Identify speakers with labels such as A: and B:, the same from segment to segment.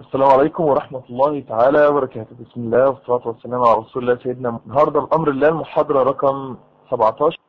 A: السلام عليكم ورحمة الله تعالى وبركاته. بسم الله والصلاة والسلام على رسول الله سيدنا. النهاردة بأمر الله المحاضرة رقم 17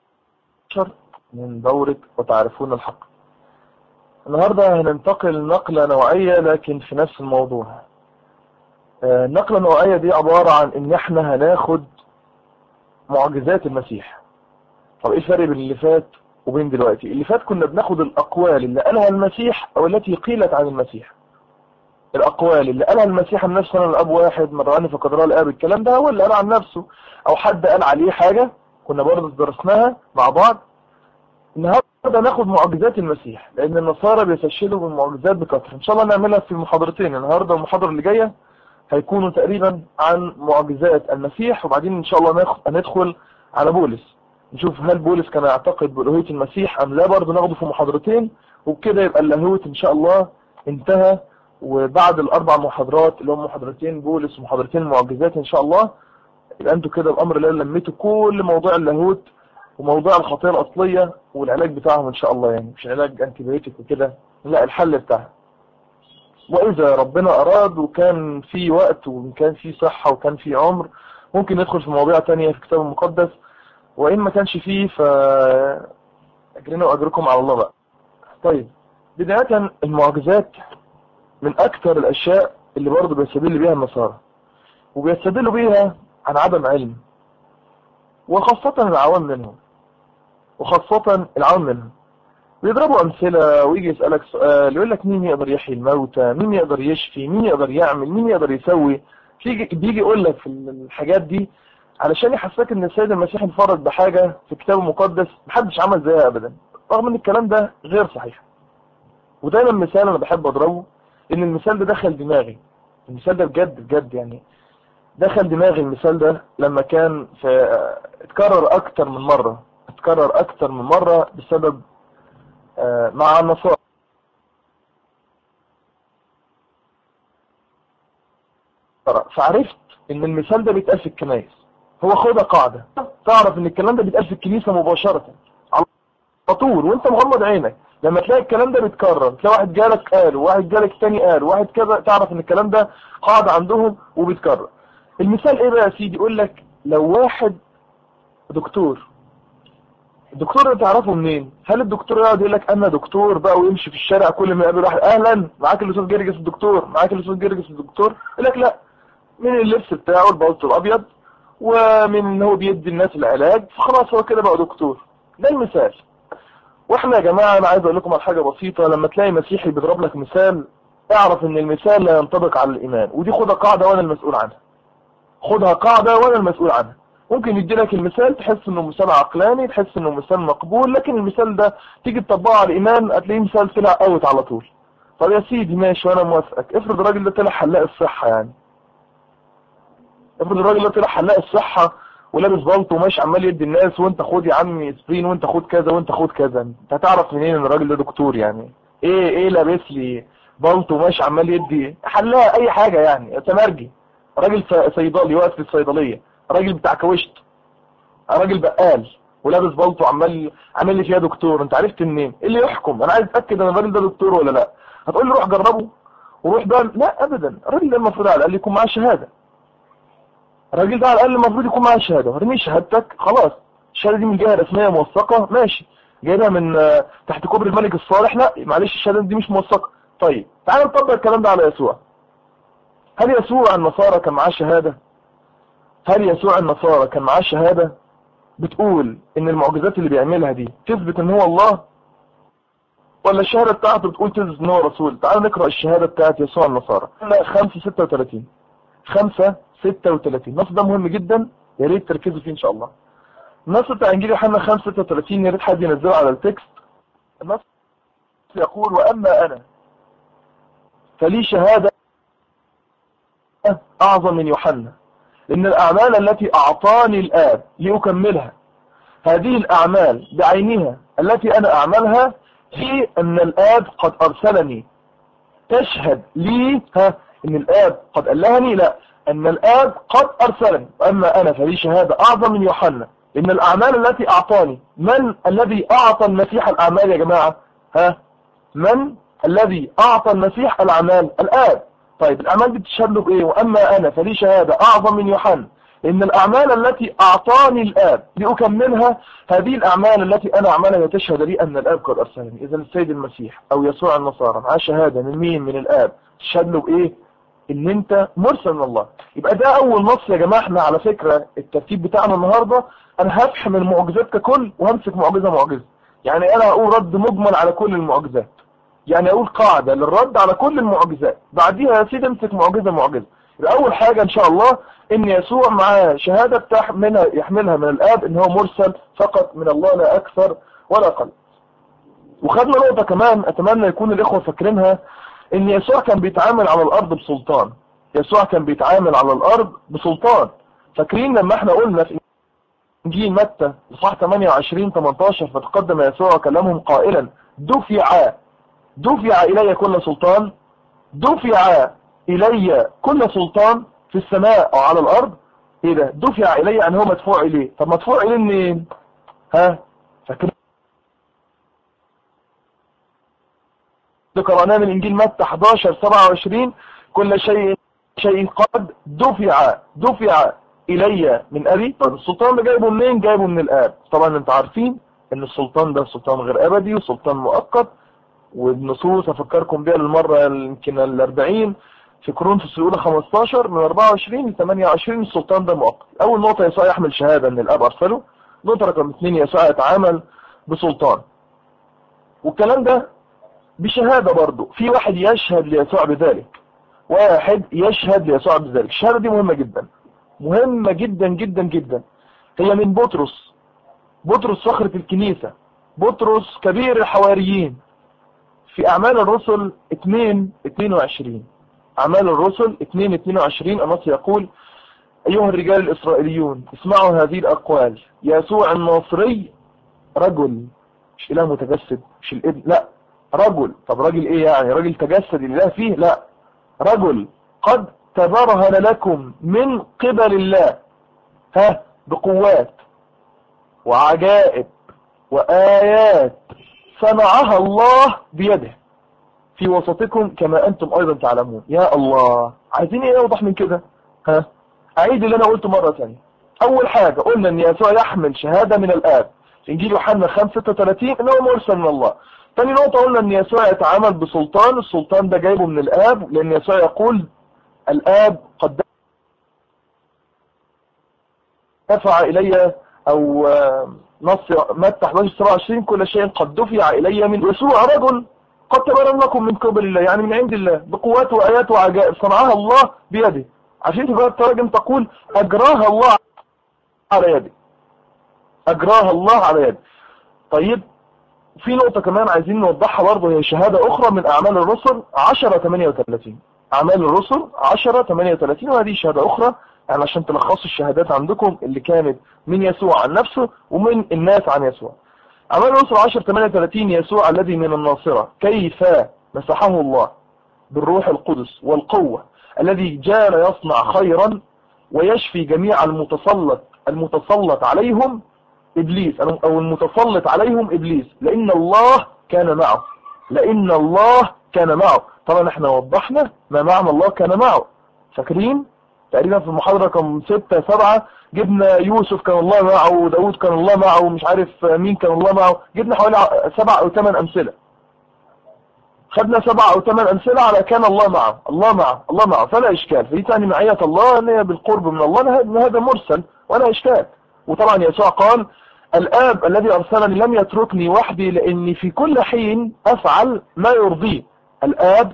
A: من دورة وتعرفون الحق. النهاردة هننتقل نقلة نوعية لكن في نفس الموضوع. النقلة النوعية دي عبارة عن ان احنا هناخد معجزات المسيح. طب ايه الفرق بين اللي فات وبين دلوقتي؟ اللي فات كنا بناخد الأقوال اللي قالها المسيح او التي قيلت عن المسيح. الأقوال اللي قالها المسيح عن نفسه، أنا الأب واحد مراني فقد رأى الآب، الكلام ده هو اللي قال عن نفسه، أو حد قال عليه حاجة كنا برضه درسناها مع بعض. النهارده ناخد معجزات المسيح، لأن النصارى بيستشهدوا بالمعجزات بكثرة. إن شاء الله نعملها في المحاضرتين. النهارده والمحاضرة اللي جاية هيكونوا تقريبا عن معجزات المسيح، وبعدين إن شاء الله هندخل على بولس، نشوف هل بولس كان يعتقد بألوهية المسيح أم لا. برضه ناخده في محاضرتين، وبكده يبقى اللاهوت إن شاء الله انتهى. وبعد الأربع محاضرات اللي هم محاضرتين بولس ومحاضرتين المعجزات إن شاء الله، يبقى أنتوا كده بأمر الله لميتوا كل موضوع اللاهوت وموضوع الخطية الأصلية والعلاج بتاعهم إن شاء الله. يعني مش علاج أنتيبيوتيك وكده، لا، الحل بتاعها. وإذا ربنا أراد وكان في وقت وكان في صحة وكان في عمر، ممكن ندخل في مواضيع تانية في الكتاب المقدس. وإن ما كانش فيه فأجرنا وأجركم على الله بقى. طيب، بداية المعجزات من أكثر الأشياء اللي برضه بيستدل بيها النصارى، وبيستدلوا بيها عن عدم علم، وخاصة العوام منهم بيضربوا أمثلة، ويجي يسألك سؤال يقول لك مين يقدر يحيي الموتى، مين يقدر يشفي، مين يقدر يعمل، مين يقدر يسوي. بيجي يقول لك في الحاجات دي علشان يحسسك ان السيد المسيح انفرد بحاجة في الكتاب المقدس محدش عمل زيها أبدا، رغم ان الكلام ده غير صحيح. ودايما مثال انا بحب اضربه، ان المثال ده دخل دماغي، المثال ده بجد يعني دخل دماغي. المثال ده لما كان اتكرر اكتر من مرة بسبب مع النصارى. فعرفت ان المثال ده بيتقال في الكنائس. هو خدها قاعدة، تعرف ان الكلام ده بيتقال في الكنيسة مباشرة على طول وانت مغمض عينك. لما تلاقي الكلام ده بيتكرر، تلاقي واحد جالك قال وواحد جالك تاني قال وواحد كذا، تعرف ان الكلام ده قاعدة عندهم وبيتكرر. المثال ايه بقى يا سيدي؟ يقول لك لو واحد دكتور، الدكتور ده تعرفه منين؟ هل الدكتور يقعد يقول لك انا دكتور بقى ويمشي في الشارع كل ما يقابل واحد اهلا معاك الاستاذ جرجس الدكتور، معاك الاستاذ جرجس الدكتور؟ يقول لك لا، من اللبس بتاعه البلطو الابيض ومن ان هو بيدي الناس العلاج فخلاص هو كده بقى دكتور. ده المثال. واحنا يا جماعه انا عايز اقول لكم على حاجه بسيطه. لما تلاقي مسيحي بيضرب لك مثال، اعرف ان المثال لا ينطبق على الايمان، ودي خدها قاعده وانا المسؤول عنها. خدها قاعده وانا المسؤول عنها. ممكن يدي لك المثال تحس انه مثال عقلاني، تحس انه مثال مقبول، لكن المثال ده تيجي تطبقه على الايمان هتلاقيه مثال طلع اوت على طول. طب يا سيدي ماشي وانا موافقك، افرض الراجل ده طلع حلاق الصحه، يعني افرض الراجل ده طلع حلاق الصحه ولابس بلطو وماشي عمال يدي الناس، وانت خد يا عمي اسبرين وانت خد كذا وانت خد كذا. انت هتعرف منين ان الراجل ده دكتور؟ يعني ايه لابس لي بلطو وماشي عمال يدي حلاق اي حاجه، يعني تمرجي، راجل صيدلي واقف في الصيدليه، راجل بتاع كوشت، راجل بقال ولابس بلطو عامل لي فيها دكتور. انت عرفت منين؟ ايه اللي يحكم؟ انا عايز اتاكد ان الراجل ده دكتور ولا لا. هتقول لي روح جربه وروح بقى؟ لا ابدا، الراجل ده المفروض على الاقل يكون معاه شهاده. الراجل ده على الاقل المفروض يكون معاه شهاده. ارمي شهادتك خلاص، الشهاده دي من جهه رسميه موثقه ماشي، جايبها من تحت كوبري الملك الصالح، لا معلش الشهاده دي مش موثقه. طيب تعال نطبق الكلام ده على يسوع. هل يسوع النصارى كان معاه شهاده؟ هل يسوع النصارى كان معاه شهاده بتقول ان المعجزات اللي بيعملها دي تثبت ان هو الله، ولا الشهاده بتاعته بتقول تثبت ان هو رسول؟ تعال نقرا الشهاده بتاعت يسوع النصارى 5:36. 5:36 النص ده مهم جدا، يا ريت تركزوا فيه ان شاء الله. النص بتاع انجيل يوحنا 5:36 يا ريت حد ينزله على التكست. النص يقول واما انا فلي شهاده اعظم من يوحنا، ان الاعمال التي اعطاني الاب لاكملها، هذه الاعمال بعينها التي انا اعملها، في ان الاب قد ارسلني. تشهد لي ان الاب قد ألهني؟ لا، ان الاب قد ارسلني. واما انا فلي شهادة اعظم من يوحنا، ان الاعمال التي اعطاني. من الذي اعطى المسيح الاعمال يا جماعة؟ من الذي اعطى المسيح الاعمال؟ الاب. طيب الأعمال دي بتشهد له بإيه؟ وأما أنا فلي شهادة أعظم من يوحنا، إن الأعمال التي أعطاني الآب لأكملها هذه الأعمال التي أنا أعملها تشهد لي أن الآب قد أرسلني. إذا السيد المسيح أو يسوع النصارى معاه شهادة من مين؟ من الآب. تشهد له بإيه؟ إن أنت مرسل من الله. يبقى ده أول نص يا جماعة. إحنا على فكرة الترتيب بتاعنا النهاردة أنا هفحم المعجزات ككل وهمسك معجزة معجزة. يعني أنا هقول رد مجمل على كل المعجزات، يعني اقول قاعدة للرد على كل المعجزات، بعديها يا سيدي امسك معجزة معجزة. اول حاجة ان شاء الله ان يسوع معاه شهادة يحملها من الاب ان هو مرسل فقط من الله لا اكثر ولا اقل. وخدنا نقطة كمان اتمنى يكون الاخوة فاكرينها، ان يسوع كان بيتعامل على الارض بسلطان. يسوع كان بيتعامل على الارض بسلطان. فاكرين لما احنا قلنا في انجيل متى اصحاح 28-18 فتقدم يسوع وكلمهم قائلا دفع إلي كل سلطان، دفع إلي كل سلطان في السماء أو على الأرض. إيه ده؟ دفع إلي يعني هو مدفوع إليه. طب مدفوع إليه منين؟ ها؟ فاكرين قرأناه من إنجيل متى 11-27 كل شيء قد دفع إلي من أبي. طب السلطان ده جايبه منين؟ جايبه من الآب. طبعا أنت عارفين إن السلطان ده سلطان غير أبدي وسلطان مؤقت، والنصوص افكركم بيها للمرة يمكن 40 في كورنثوس الاولى 15 من 24-28 السلطان ده مؤقت. اول نقطة يسوع يحمل شهادة ان الاب ارسله. نقطة رقم 2 يسوع يتعامل بسلطان، والكلام ده بشهادة برضه. في واحد يشهد ليسوع بذلك، واحد يشهد ليسوع بذلك. الشهادة دي مهمة جدا، مهمة جدا جدا جدا. هي من بطرس صخرة الكنيسة، بطرس كبير الحواريين. في أعمال الرسل 2:22 أعمال الرسل 2:22 النص يقول: أيها الرجال الإسرائيليون اسمعوا هذه الأقوال، يسوع الناصري رجل، مش إله متجسد، مش الابن، لا رجل. طب رجل إيه يعني؟ رجل تجسد الإله فيه؟ لا، رجل قد تبرهن لكم من قبل الله بقوات وعجائب وآيات صنعها الله بيده في وسطكم كما أنتم أيضا تعلمون. يا الله، عايزين ايه اوضح من كده؟ أعيد اللي أنا قلته مرة ثانية. أول حاجة قلنا أن يسوع يحمل شهادة من الآب في إنجيل يوحنا 5:36 إنه مرسل من الله. ثاني نقطة قلنا أن يسوع يتعامل بسلطان، السلطان ده جايبه من الآب، لأن يسوع يقول الآب قد دفع إلي، أو نص متى 11:27 كل شيء قد دفع إلي من يسوع رجل قد تبرم لكم من قبل الله، يعني من عند الله بقوات وآيات وعجائب صنعها الله بيده. عشان تبقى التراجم تقول أجراها الله على يده، أجراها الله على يده. طيب في نقطة كمان عايزين نوضحها برضه، هي شهادة أخرى من أعمال الرسل 10:38 أعمال الرسل 10:38 وهذه شهادة أخرى يعني عشان تلخصوا الشهادات عندكم اللي كانت من يسوع عن نفسه ومن الناس عن يسوع. أعمال الرسل 10:38 يسوع الذي من الناصرة كيف مسحه الله بالروح القدس والقوة، الذي جاء يصنع خيرا ويشفي جميع المتسلط عليهم إبليس، أو المتسلط عليهم إبليس، لأن الله كان معه. لأن الله كان معه. طبعا احنا وضحنا ما معنى الله كان معه. فاكرين تقريبا في المحاضرة رقم 6-7 جبنا يوسف كان الله معه، وداود كان الله معه، ومش عارف مين كان الله معه. جبنا حوالي 7 أو 8 أمثلة. خدنا 7 أو 8 أمثلة على كان الله معه، الله معه، الله معه، فلا إشكال. فدي تعني معية الله أن هي بالقرب من الله، هذا مرسل ولا إشكال. وطبعا يسوع قال الآب الذي أرسلني لم يتركني وحدي لأني في كل حين أفعل ما يرضيه. الآب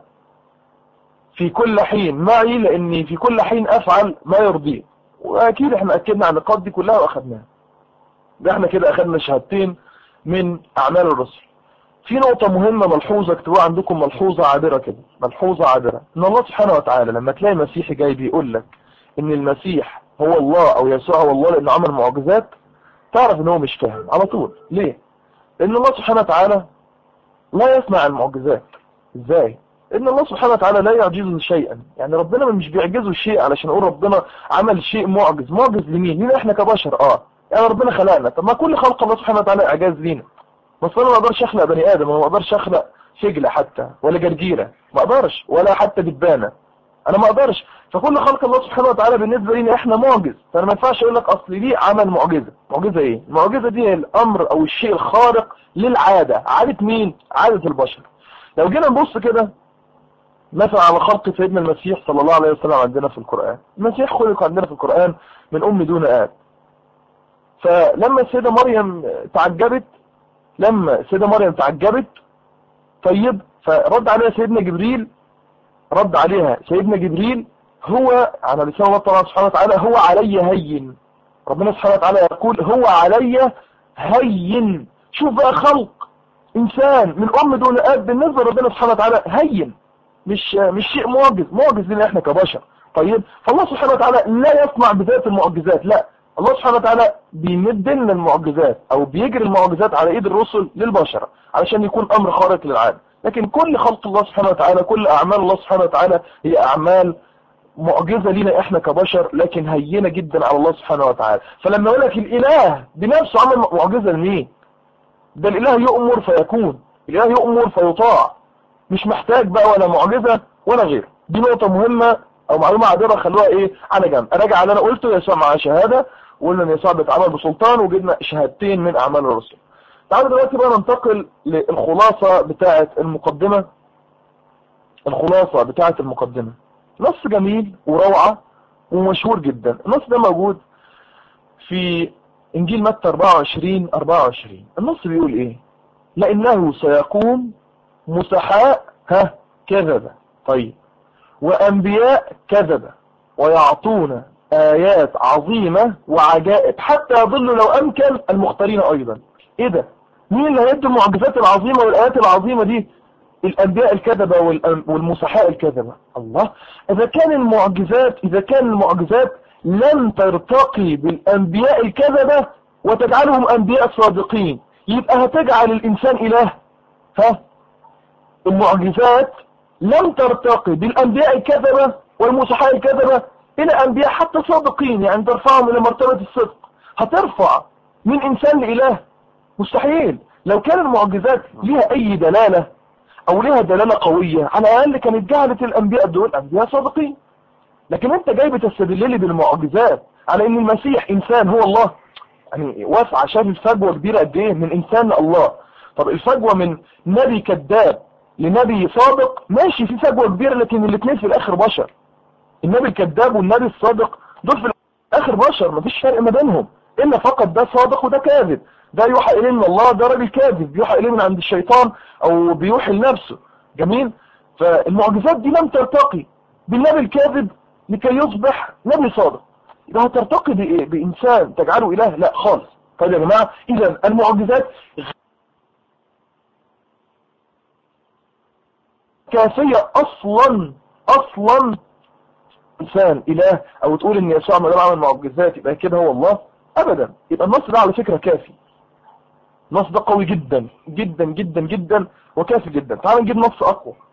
A: في كل حين معي لأني في كل حين أفعل ما يرضيه. وأكيد احنا أكدنا عن النقاط دي كلها وأخذناها. ده احنا كده أخذنا شهادتين من أعمال الرسل. في نقطة مهمة ملحوظة اكتبوها عندكم، ملحوظة عابرة كده، ملحوظة عابرة، ان الله سبحانه وتعالى لما تلاقي مسيحي جاي بيقول لك ان المسيح هو الله او يسوع هو الله لانه عمل معجزات، تعرف ان هو مش فاهم على طول. ليه؟ لان الله سبحانه وتعالى لا يصنع المعجزات. ازاي؟ لان الله سبحانه وتعالى لا يعجزه شيئا. يعني ربنا مش بيعجزه شيء علشان نقول ربنا عمل شيء معجز. معجز لمين؟ لينا احنا كبشر. يعني ربنا خلقنا. طب ما كل خلق الله سبحانه وتعالى اعجاز لينا. بس انا ما اقدرش اخلق بني ادم، انا ما اقدرش اخلق فجلة حتى ولا جرجيرة، ما اقدرش، ولا حتى دبانة. انا ما اقدرش. فكل خلق الله سبحانه وتعالى بالنسبه لنا احنا معجز، فانا ما ينفعش اقول لك اصل دي عمل معجزه. معجزه ايه؟ المعجزه دي هي الامر او الشيء الخارق للعاده. عاده مين؟ عاده البشر. لو جينا نبص كده مثلا على خلق سيدنا المسيح صلى الله عليه وسلم عندنا في القرآن. المسيح خلق عندنا في القرآن من أم دون آب. فلما السيدة مريم تعجبت طيب، فرد عليها سيدنا جبريل هو على لسان الله طبعا سبحانه وتعالى هو علي هين. ربنا سبحانه وتعالى يقول هو علي هين. شوف بقى خلق إنسان من أم دون آب بالنسبة لربنا سبحانه وتعالى هين، مش شيء معجز لنا احنا كبشر. طيب، فالله سبحانه وتعالى لا يصنع بذات المعجزات، لا، الله سبحانه وتعالى بيمد لنا المعجزات او بيجري المعجزات على ايد الرسل للبشر علشان يكون امر خارق للعاده. لكن كل خلق الله سبحانه وتعالى، كل اعمال الله سبحانه وتعالى هي اعمال معجزة لنا احنا كبشر، لكن هينة جدا على الله سبحانه وتعالى. فلما يقول لك الاله بنفسه عمل معجزة لمين؟ ده الاله يؤمر فيكون، الاله يؤمر فيطاع، مش محتاج بقى ولا معجزة ولا غير. دي نقطة مهمة او معلومة عابرة، خلوها ايه على جنب. اراجع اللي انا قلته، يسوع معاه شهادة، وقلنا ان يسوع بيتعامل بسلطان، وجدنا شهادتين من اعمال الرسل. تعالوا دلوقتي بقى ننتقل للخلاصة بتاعة المقدمة. الخلاصة بتاعة المقدمة نص جميل وروعة ومشهور جدا. النص ده موجود في انجيل متى 24. النص بيقول ايه؟ لانه سيقوم مسحاء كذبة، طيب، وانبياء كذبة، ويعطون ايات عظيمة وعجائب حتى يضلوا لو امكن المختارين ايضا. ايه ده؟ مين اللي هيدي المعجزات العظيمة والايات العظيمة دي؟ الانبياء الكذبة والمسحاء الكذبة. الله، اذا كان المعجزات لن ترتقي بالانبياء الكذبة وتجعلهم انبياء صادقين، يبقى هتجعل الانسان اله؟ المعجزات لم ترتقي بالانبياء الكذبة والمسحاء الكذبة الى انبياء حتى صادقين، يعني ترفعهم الى مرتبة الصدق. هترفع من انسان لاله؟ مستحيل. لو كان المعجزات لها اي دلالة او لها دلالة قوية، على الاقل كانت جعلت الانبياء دول انبياء صادقين. لكن انت جاي بتستدللي بالمعجزات على ان المسيح انسان هو الله، يعني واسعة. شايف الفجوة كبيرة قد ايه من انسان لله؟ طب الفجوة من نبي كذاب لنبي صادق ماشي، في فجوة كبيرة، لكن الاثنين في الاخر بشر. النبي الكذاب والنبي الصادق دول في الاخر بشر، مفيش فرق ما بينهم، الا فقط ده صادق وده كاذب. ده يوحى اليه من الله، ده راجل كاذب بيوحى اليه من عند الشيطان او بيوحي لنفسه. جميل. فالمعجزات دي لم ترتقي بالنبي الكاذب لكي يصبح نبي صادق. يبقى هترتقي بايه؟ بانسان تجعله اله؟ لا خالص. طيب يا جماعه، اذا المعجزات كافيه اصلا انسان اله، او تقول ان يسوع ما دام عمل معجزات يبقى كده هو الله؟ ابدا. يبقى النص ده على فكره كافي. النص ده قوي جدا جدا جدا جدا وكافي جدا. تعال نجيب نص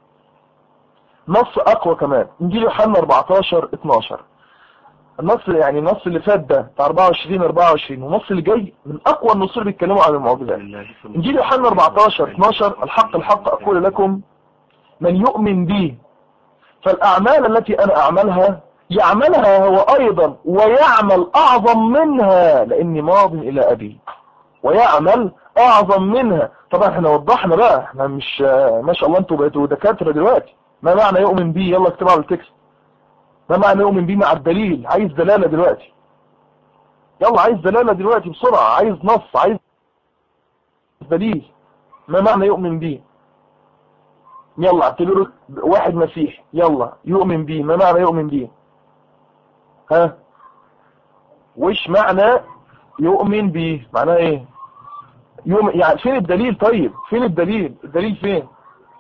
A: اقوى كمان. انجيل يوحنا 14:12. النص اللي فات ده بتاع 24 والنص اللي جاي من اقوى النصوص اللي بيتكلموا عن المعجزات. انجيل يوحنا 14:12: الحق اقول لكم من يؤمن بي فالاعمال التي انا اعملها يعملها هو ايضا ويعمل اعظم منها لاني ماض الى ابي ويعمل اعظم منها. طبعا احنا وضحنا بقى، احنا مش ما شاء الله انتوا بقيتوا دكاتره دلوقتي. ما معنى يؤمن بي؟ يلا اكتبوا على التكست. ما معنى يؤمن بي مع الدليل؟ عايز دلاله دلوقتي، يلا عايز دلاله دلوقتي بسرعه، عايز نص، عايز دليل. ما معنى يؤمن بي؟ يلا اعتبروا واحد مسيح، يلا يؤمن بي. ما معنى يؤمن بي؟ وش معنى يؤمن بي؟ معناه ايه؟ يعني فين الدليل؟ طيب فين الدليل؟ الدليل فين؟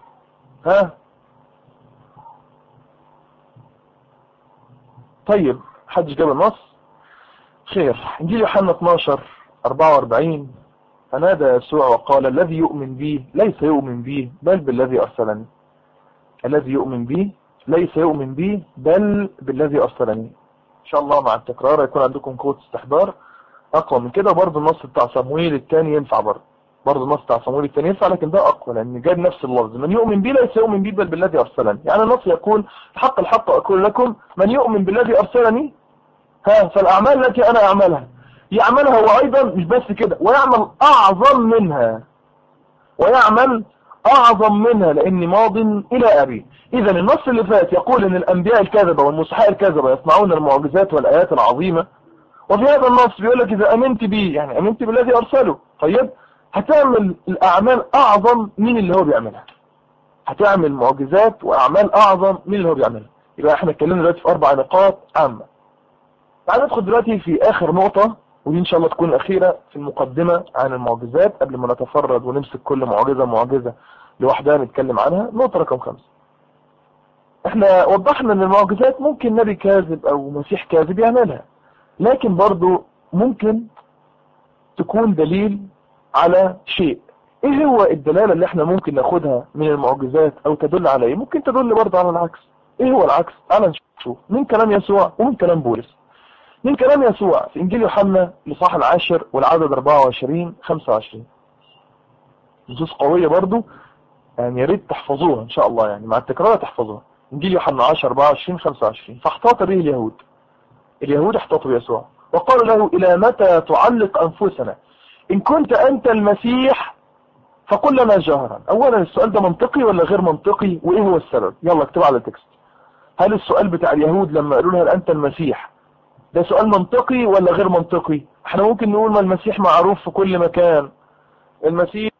A: طيب حدش جاب النص؟ خير. انجيل يوحنا 12:44: فنادى يسوع وقال الذي يؤمن بي ليس يؤمن بي بل بالذي أرسلني. الذي يؤمن بي ليس يؤمن بي بل بالذي أرسلني. إن شاء الله مع التكرار يكون عندكم قوة استحضار أقوى من كده. برضه النص بتاع صموئيل الثاني ينفع برضه برضه النص بتاع صموئيل الثاني ينفع، لكن ده اقوى لان جايب نفس اللفظ، من يؤمن بي ليس يؤمن بي بل بالذي ارسلني. يعني النص يقول الحق الحق اقول لكم من يؤمن بالذي ارسلني فالاعمال التي انا اعملها يعملها هو ايضا، مش بس كده، ويعمل اعظم منها، ويعمل اعظم منها لاني ماض الى ابي. اذا النص اللي فات يقول ان الانبياء الكاذبه والمسحاء الكاذبه يصنعون المعجزات والايات العظيمه، وفي هذا النص بيقول لك اذا امنت بي يعني امنت بالذي ارسله، طيب هتعمل الاعمال اعظم من اللي هو بيعملها، هتعمل معجزات واعمال اعظم من اللي هو بيعملها. يبقى احنا اتكلمنا دلوقتي في 4 نقاط عامه. تعال ندخل دلوقتي في اخر نقطه، ودي ان شاء الله تكون الاخيره في المقدمه عن المعجزات قبل ما نتفرد ونمسك كل معجزه لوحدها نتكلم عنها. نقطه رقم 5، احنا وضحنا ان المعجزات ممكن نبي كاذب او مسيح كاذب يعملها، لكن برضو ممكن تكون دليل على شيء. ايه هو الدلالة اللي احنا ممكن ناخدها من المعجزات او تدل على ايه؟ ممكن تدل برضو على العكس. ايه هو العكس؟ تعال نشوف من كلام يسوع ومن كلام بولس. من كلام يسوع في انجيل يوحنا الاصحاح 10 والعدد 24-25، نصوص قوية برضو، يعني يا ريت تحفظوها ان شاء الله، يعني مع التكرار تحفظوها. انجيل يوحنا 10-24-25، فاحتاط به اليهود احتاطوا بيسوع وقالوا له الى متى تعلق انفسنا؟ ان كنت انت المسيح فقل لنا جهرا. اولا السؤال ده منطقي ولا غير منطقي؟ وايه هو السبب؟ يلا اكتب على التكست. هل السؤال بتاع اليهود لما قالوا له هل انت المسيح ده سؤال منطقي ولا غير منطقي؟ احنا ممكن نقول ما المسيح معروف في كل مكان، المسيح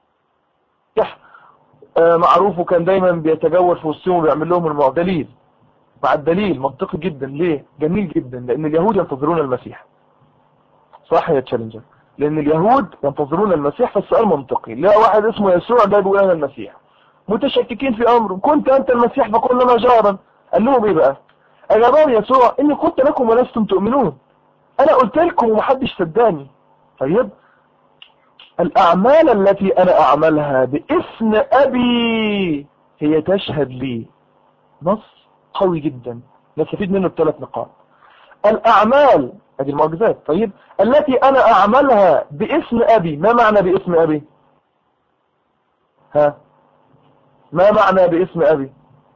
A: معروف وكان دايما بيتجول في وسطهم وبيعمل لهم المعدلين. مع الدليل منطقي جدا. ليه؟ جميل جدا، لان اليهود ينتظرون المسيح. صح يا تشالنجر؟ لان اليهود ينتظرون المسيح، فالسؤال منطقي. لا واحد اسمه يسوع ده بيقول انا المسيح، متشككين في امره، كنت انت المسيح فقل لنا جهرا. قال لهم ايه بقى؟ اجابهم يسوع اني قلت لكم ولستم تؤمنون، انا قلت لكم ومحدش صدقني. طيب الاعمال التي انا اعملها باسم ابي هي تشهد لي. نص قوي جدا نستفيد منه ب3 نقاط. الاعمال هذه المعجزات، طيب التي انا اعملها باسم ابي. ما معنى باسم ابي؟ ها، ما معنى باسم ابي؟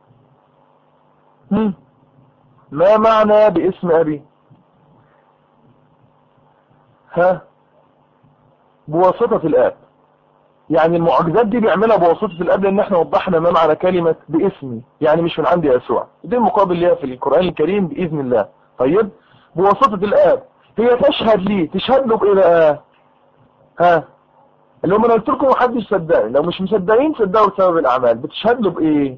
A: ما معنى باسم ابي؟ ها، بواسطة الاب. يعني المعجزات دي بيعملها بواسطة الاب، لان احنا وضحنا ما معنى كلمة باسمي، يعني مش من عند يسوع، دي المقابل ليها في القرآن الكريم باذن الله. طيب بواسطة الاب هي تشهد لي. تشهد له بايه بقى؟ ها، اللي هم انا قلت لكم محدش صدقني، لو مش مصدقين صدقوا بسبب الاعمال. بتشهد له بايه؟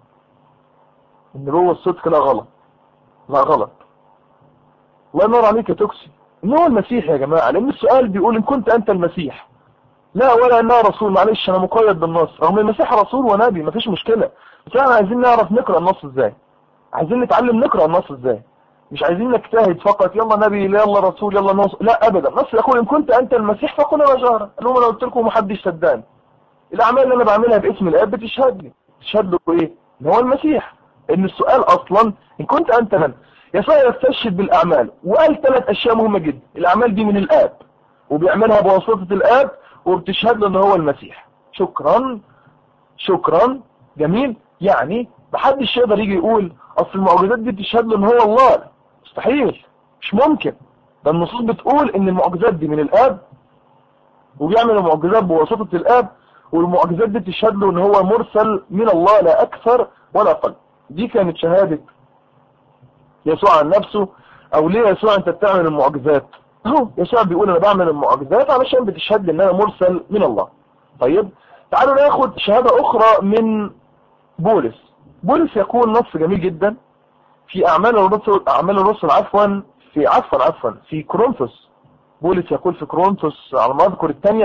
A: ان هو الصدق. لا غلط، لا غلط، الله ينور عليك يا توكسي، ان هو المسيح يا جماعه. لان السؤال بيقول ان كنت انت المسيح، لا ولا انها رسول. معلش انا مقيد بالنص، رغم المسيح رسول ونبي مفيش مشكله، بس احنا عايزين نعرف نقرا النص ازاي، عايزين نتعلم نقرا النص ازاي، مش عايزين نجتهد فقط يلا نبي يلا رسول يلا نص. لا ابدا، النص يقول ان كنت انت المسيح فقل انا جهرا. قال لهم انا قلت لكم ومحدش صدقني. الاعمال اللي انا بعملها باسم الاب بتشهد لي. تشهد له ايه؟ ان هو المسيح. ان السؤال اصلا ان كنت انت من. يسوع يستشهد بالاعمال وقال 3 اشياء مهمه جدا. الاعمال دي من الاب وبيعملها بواسطه الاب وبتشهد له ان هو المسيح. شكرا شكرا، جميل. يعني محدش يقدر يجي يقول اصل المعجزات دي بتشهد له ان هو الله. مستحيل، مش ممكن. ده النصوص بتقول ان المعجزات دي من الاب وبيعمل المعجزات بواسطة الاب، والمعجزات دي تشهد له ان هو مرسل من الله لا اكثر ولا اقل. دي كانت شهادة يسوع عن نفسه. او ليه يسوع انت بتعمل المعجزات؟ اهو يسوع بيقول انا بعمل المعجزات علشان بتشهد لي ان انا مرسل من الله. طيب تعالوا ناخد شهادة اخرى من بولس. بولس يقول نص جميل جدا في اعمال الرسل في كورنثوس. بولس يقول في كورنثوس على ما اذكر الثانية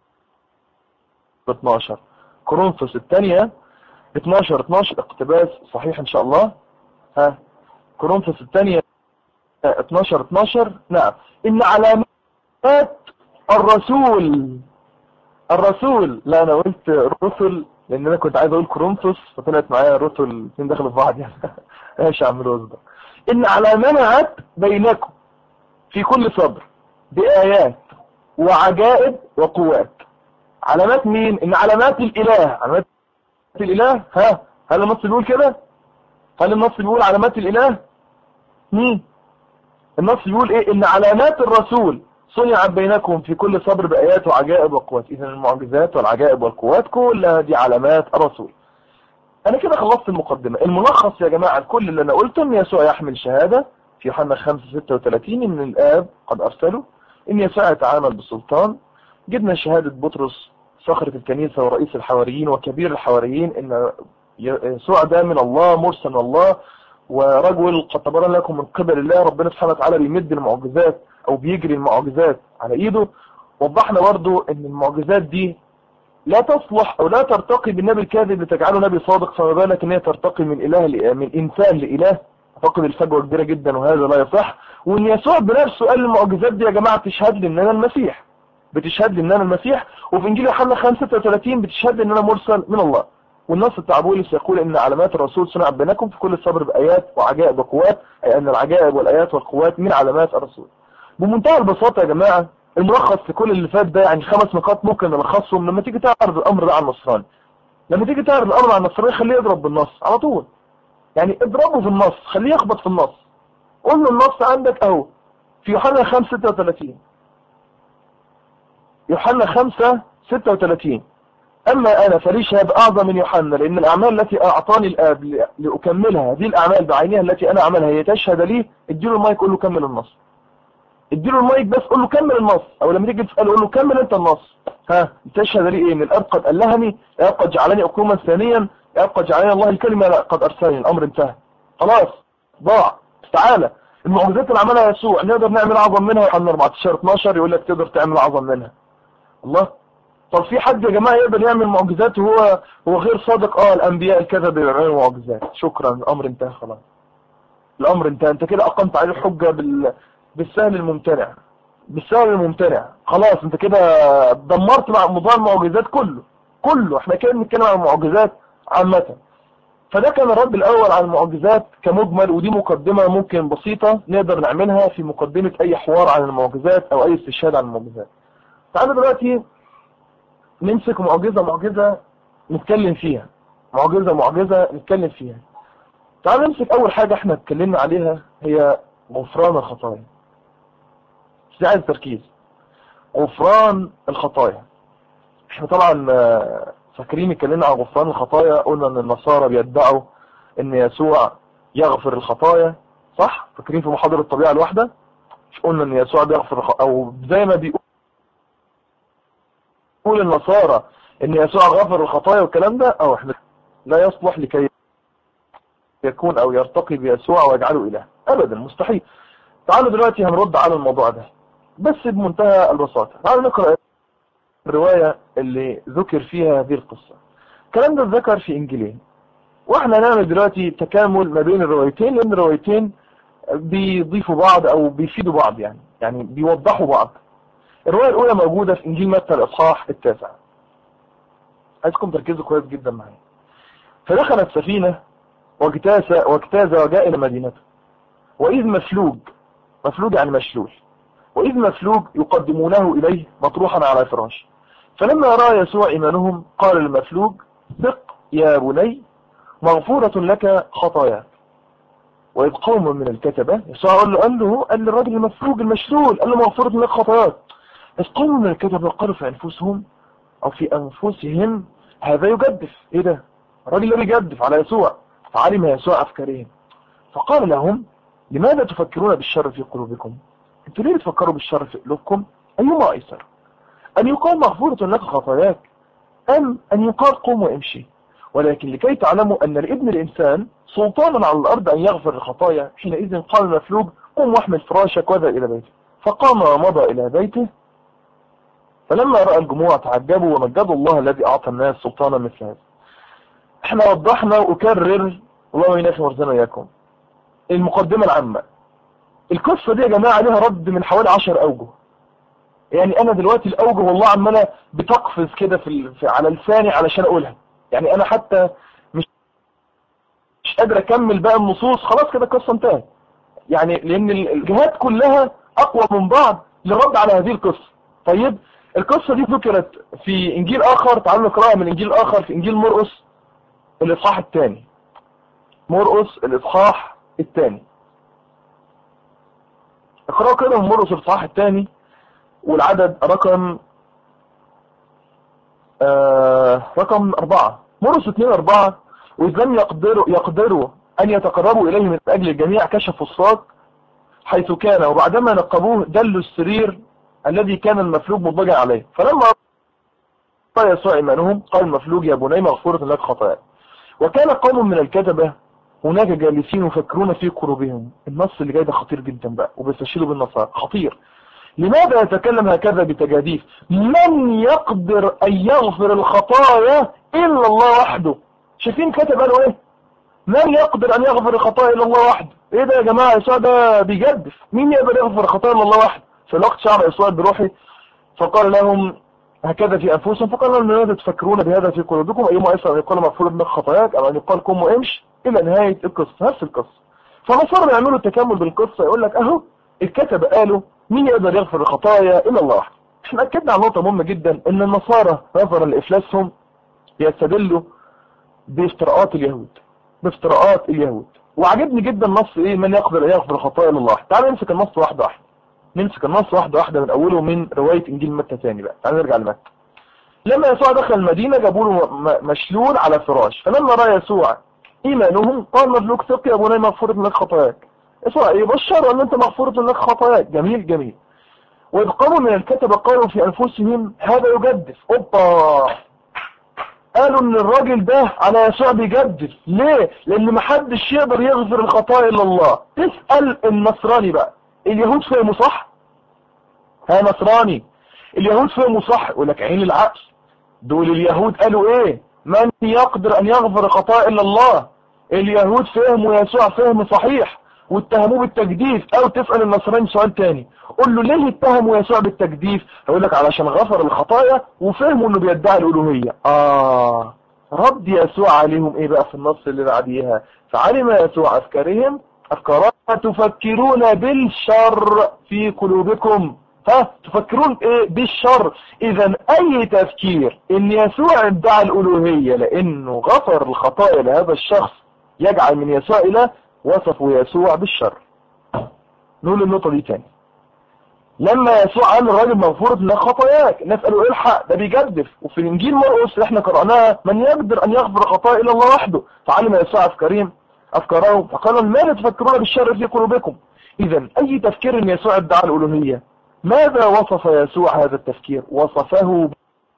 A: 12 كورنثوس الثانية 12 اقتباس صحيح ان شاء الله. ها، كورنثوس الثانية 12 نعم. ان علامات الرسول لا انا قلت رسل لان انا كنت عايز اقول كورنثوس فطلعت معايا رسل الاثنين دخلوا في بعض يعني. ايش اعملوا اصبر. ان علامات بينكم في كل صبر بآيات وعجائب وقوات. علامات مين؟ ان علامات الاله، علامات الاله. هل النص بيقول كده؟ هل النص بيقول علامات الاله؟ النص بيقول ايه؟ ان علامات الرسول صنعت بينكم في كل صبر بآيات وعجائب وقوات. اذا المعجزات والعجائب والقوات كلها دي علامات الرسول. انا كده خلصت المقدمة. الملخص يا جماعة كل اللي انا قلته ان يسوع يحمل شهادة في يوحنا 5:36 ان الاب قد ارسله، ان يسوع يتعامل بالسلطان. جبنا شهادة بطرس صخرة الكنيسة ورئيس الحواريين وكبير الحواريين ان يسوع ده من الله، مرسل من الله، ورجل قد تبرأ لكم من قبل الله. ربنا سبحانه وتعالى بيمد المعجزات او بيجري المعجزات على ايده. وضحنا برضو ان المعجزات دي لا تصلح او لا ترتقي بالنبي الكاذب لتجعله نبي صادق، فما بالك ان هي ترتقي من اله من انسان لاله. اعتقد الفجوه كبيره جدا وهذا لا يصح. وان يسوع بنفسه قال المعجزات دي يا جماعه بتشهد لي ان انا المسيح، بتشهد لي ان انا المسيح. وفي انجيل يوحنا 5:36 بتشهد لي ان انا مرسل من الله. والنص بتاع بولس يقول ان علامات الرسول صنعت بينكم في كل الصبر بايات وعجائب وقوات، اي ان العجائب والايات والقوات من علامات الرسول. بمنتهى البساطه يا جماعه الملخص في كل اللي فات ده يعني 5 نقاط ممكن نلخصهم. لما تيجي تعرض الامر ده على النصراني، لما تيجي تعرض الامر على النصراني خليه يضرب بالنص على طول. يعني اضربه في النص، خليه يخبط في النص. قول له النص عندك اهو في يوحنا 5:36. يوحنا 5:36 اما انا فلي شهادة اعظم من يوحنا، لان الاعمال التي اعطاني الاب لاكملها هذه الاعمال بعينها التي انا اعملها هي تشهد لي. اديله المايك قول له كمل النص. اديله المايك بس قول له كمل النص. او لما تيجي تساله قول له كمل انت النص. تشهد لي ايه؟ ان الاب قد الهني، الاب قد جعلني اقوما ثانيا، الاب قد جعلني الله الكلمه قد ارسلني. الامر انتهى خلاص، ضاع. تعالى المعجزات اللي عملها يسوع نقدر نعمل اعظم منها؟ يوحنا 14:12 يقول لك تقدر تعمل اعظم منها. الله. طب في حد يا جماعه يقدر يعمل معجزات وهو غير صادق؟ الانبياء الكذب بيعملوا معجزات. شكرا، الامر انتهى خلاص. الامر انتهى. انت كده اقمت عليه الحجه بالسهل الممتنع، بالسهل الممتنع. خلاص انت كده دمرت مع موضوع المعجزات كله. احنا كده بنتكلم عن المعجزات عامه. فده كان الرد الاول على المعجزات كمجمل، ودي مقدمه ممكن بسيطه نقدر نعملها في مقدمه اي حوار عن المعجزات او اي استشهاد عن المعجزات. تعالوا دلوقتي نمسك معجزه نتكلم فيها، معجزه نتكلم فيها. تعالوا نمسك اول حاجه احنا اتكلمنا عليها هي غفران الخطايا. مش عايز تركيز. غفران الخطايا. احنا طبعا فاكرين اتكلمنا عن غفران الخطايا، قلنا ان النصارى بيدعوا ان يسوع يغفر الخطايا، صح؟ فاكرين في محاضرة الطبيعة الواحدة مش قلنا ان يسوع بيغفر او زي ما بيقول النصارى ان يسوع غفر الخطايا والكلام ده؟ او احنا لا يصلح لكي يكون او يرتقي بيسوع ويجعله اله، ابدا، مستحيل. تعالوا دلوقتي هنرد على الموضوع ده بس بمنتهى البساطة. تعالوا نقرأ الرواية اللي ذكر فيها هذه القصة. الكلام ده اتذكر في انجيلين، واحنا نعمل دلوقتي تكامل ما بين الروايتين، لان الروايتين بيضيفوا بعض او بيفيدوا بعض، يعني بيوضحوا بعض. الرواية الاولى موجودة في انجيل متى الاصحاح 9. عايزكم تركزوا كويس جدا معايا. فدخلت سفينة واجتاز وجاء الى مدينته، واذ مفلوج يعني مشلول، وإذ مفلوج يقدمونه إليه مطروحا على فراش. فلما رأى يسوع إيمانهم قال للمفلوج ثق يا بني مغفورة لك خطاياك. وإذ قوم من الكتبة، يسوع قال للرجل المفلوج المشلول، قال له مغفورة لك خطاياك. إذ قوم من الكتبة قالوا في أنفسهم هذا يجدف. إيه ده؟ الراجل ده بيجدف على يسوع. فعلم يسوع أفكارهم فقال لهم لماذا تفكرون بالشر في قلوبكم؟ انتوا ليه بتفكروا بالشر في قلوبكم؟ أيما أيسر أن يقال مغفورة لك خطاياك أم أن يقال قم وامشي؟ ولكن لكي تعلموا أن لابن الإنسان سلطانا على الأرض أن يغفر الخطايا. حينئذ قال المفلوج قم واحمل فراشك وذهب إلى بيته. فقام ومضى إلى بيته. فلما رأى الجموع تعجبوا ومجدوا الله الذي أعطى الناس سلطانا مثل هذا. احنا وضحنا وأكرر، الله ينافي مرزنا إياكم، المقدمة العامة. القصة دي يا جماعة لها رد من حوالي 10 أوجه. يعني انا دلوقتي الاوجه والله عماله بتقفز كده على لساني علشان اقولها. يعني انا حتى مش قادر اكمل بقى النصوص، خلاص كده القصه انتهت. يعني لان الجهات كلها اقوى من بعض للرد على هذه القصه. طيب القصة دي ذكرت في انجيل اخر، تعالوا نقراها من انجيل اخر في انجيل مرقس الاصحاح الثاني. مرقس الاصحاح الثاني، اقرأوا كده من مرقس الاصحاح الثاني والعدد رقم 4. مرقس 2:4. وإذ لم يقدروا أن يتقربوا إليه من أجل الجميع كشفوا الساق حيث كان، وبعدما نقبوه دلوا السرير الذي كان المفلوج مضطجع عليه. فلما رأى يسوع إيمانهم قال المفلوج يا بني مغفورة لك خطاياك. وكان قوم من الكتبة هناك جالسين يفكرون في قلوبهم. النص اللي جاي ده خطير جدا بقى، وبيستشهدوا بالنصارى خطير. لماذا يتكلم هكذا بتجاديف؟ من يقدر أن يغفر الخطايا إلا الله وحده. شايفين كتب قالوا إيه؟ من يقدر أن يغفر الخطايا إلا الله وحده. إيه ده يا جماعة؟ يسوع ده بيجدف. مين يقدر يغفر الخطايا إلا الله وحده؟ في الوقت شعر يسوع بروحي فقال لهم هكذا في أنفسهم، فقال لهم لماذا تفكرون بهذا في قلوبكم؟ أيما أيسر أن يقال مغفور لك خطاياك أو أن يقال قم وامشي، إلى نهاية القصة. نفس القصة. فنصر يعملوا التكامل بالقصة، يقول لك أهو الكتب قالوا مين يقدر يغفر الخطايا إلا الله وحده. احنا أكدنا على نقطة مهمة جدا، إن النصارى نظرا لإفلاسهم يستدلوا بافتراءات اليهود. وعجبني جدا نص إيه؟ من يقدر أن يغفر الخطايا إلا الله وحده. تعالوا نمسك النص واحدة واحدة. نمسك النص واحدة واحدة من أوله من رواية إنجيل متى تاني بقى. تعالوا نرجع لمتى. لما يسوع دخل المدينة جابوا له مشلول على فراش، فلما رأى يسوع إيمانهم قال مفلوك ثق يا بني مغفورة لك خطاياك. يسوع يبشر أن أنت مغفورة لك خطاياك. جميل جميل. وإذ قاموا من الكتبة قالوا في أنفسهم هذا يجدف. أوبا، قالوا إن الراجل ده على يسوع بيجدف. ليه؟ لأن محدش يقدر يغفر الخطايا إلا الله. تسأل النصراني بقى، اليهود فهموا صح؟ ها نصراني، اليهود فهموا صح؟ يقول لك عين العقل. دول اليهود قالوا ايه؟ من يقدر ان يغفر الخطايا الا الله. اليهود فهموا يسوع فهم صحيح واتهموه بالتجديف. او تسأل النصراني سؤال تاني، قول له ليه اتهموا يسوع بالتجديف؟ هيقول لك علشان غفر الخطايا وفهموا انه بيدعي الالوهية. رد يسوع عليهم ايه بقى في النص اللي بعديها؟ فعلم يسوع افكارهم تفكرون بالشر في قلوبكم. تفكرون ايه بالشر؟ اذا اي تفكير ان يسوع ادعى الالوهية لانه غفر الخطايا لهذا الشخص يجعل من يسوع اله، وصفوا يسوع بالشر. نقول النقطة دي تاني. لما يسوع قال للراجل مغفورة لك خطاياك، الناس قالوا الحق ده بيجدف. وفي الانجيل مرقس اللي احنا قرأناها من يقدر ان يغفر الخطايا الا الله وحده. فعلم يسوع افكارهم فقال ماذا تفكرون بالشر في قلوبكم. اذا اي تفكير ان يسوع ادعى الالوهية، ماذا وصف يسوع هذا التفكير؟ وصفه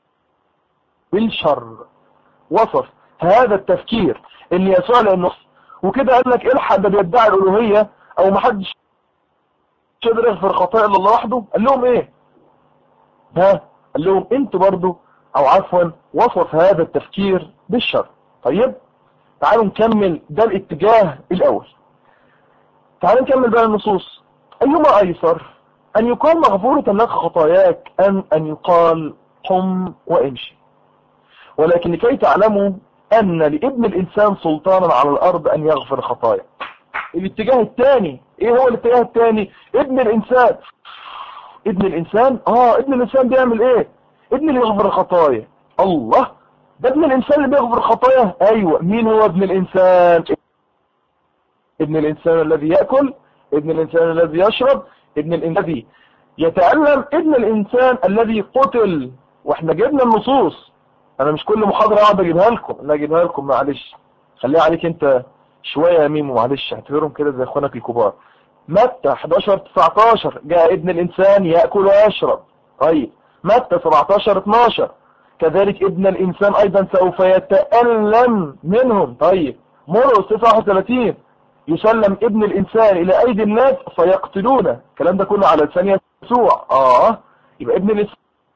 A: بالشر. وصف هذا التفكير ان يسوع لانه وكده قال لك الحق ده بيدعي الالوهية او محدش يقدر يغفر خطايا الا الله وحده. قال لهم ايه؟ قال لهم انتوا برضو، او عفوا وصف هذا التفكير بالشر. طيب تعالوا نكمل، ده الاتجاه الاول. تعالوا نكمل بقى النصوص. ايهما ايسر، ان يقال مغفورة لك خطاياك ام ان يقال قم وامشي؟ ولكن لكي تعلموا ان لابن الانسان سلطانا على الارض ان يغفر خطايا. الاتجاه الثاني ايه هو الاتجاه الثاني؟ ابن الانسان. ابن الانسان بيعمل ايه؟ ابن اللي يغفر الخطايا. الله، ده ابن الانسان اللي بيغفر الخطايا. ايوه، مين هو ابن الانسان؟ ابن الانسان الذي يأكل، ابن الانسان الذي يشرب، ابن الانسان الذي يتألم، ابن الانسان الذي قتل. واحنا جبنا النصوص. انا مش كل محاضرة اقعد اجيبها لكم، انا اجيبها لكم معلش، خليها عليك انت شوية يا ميمو، معلش اعتبرهم كده زي اخوانك الكبار. متى 11-19 جاء ابن الانسان يأكل ويشرب. طيب متى 17-12 كذلك ابن الانسان ايضا سوف يتألم منهم. طيب مرقس 39 يسلم ابن الانسان الى ايدي الناس فيقتلونه. الكلام ده كله على لسان يسوع. يبقى ابن الانسان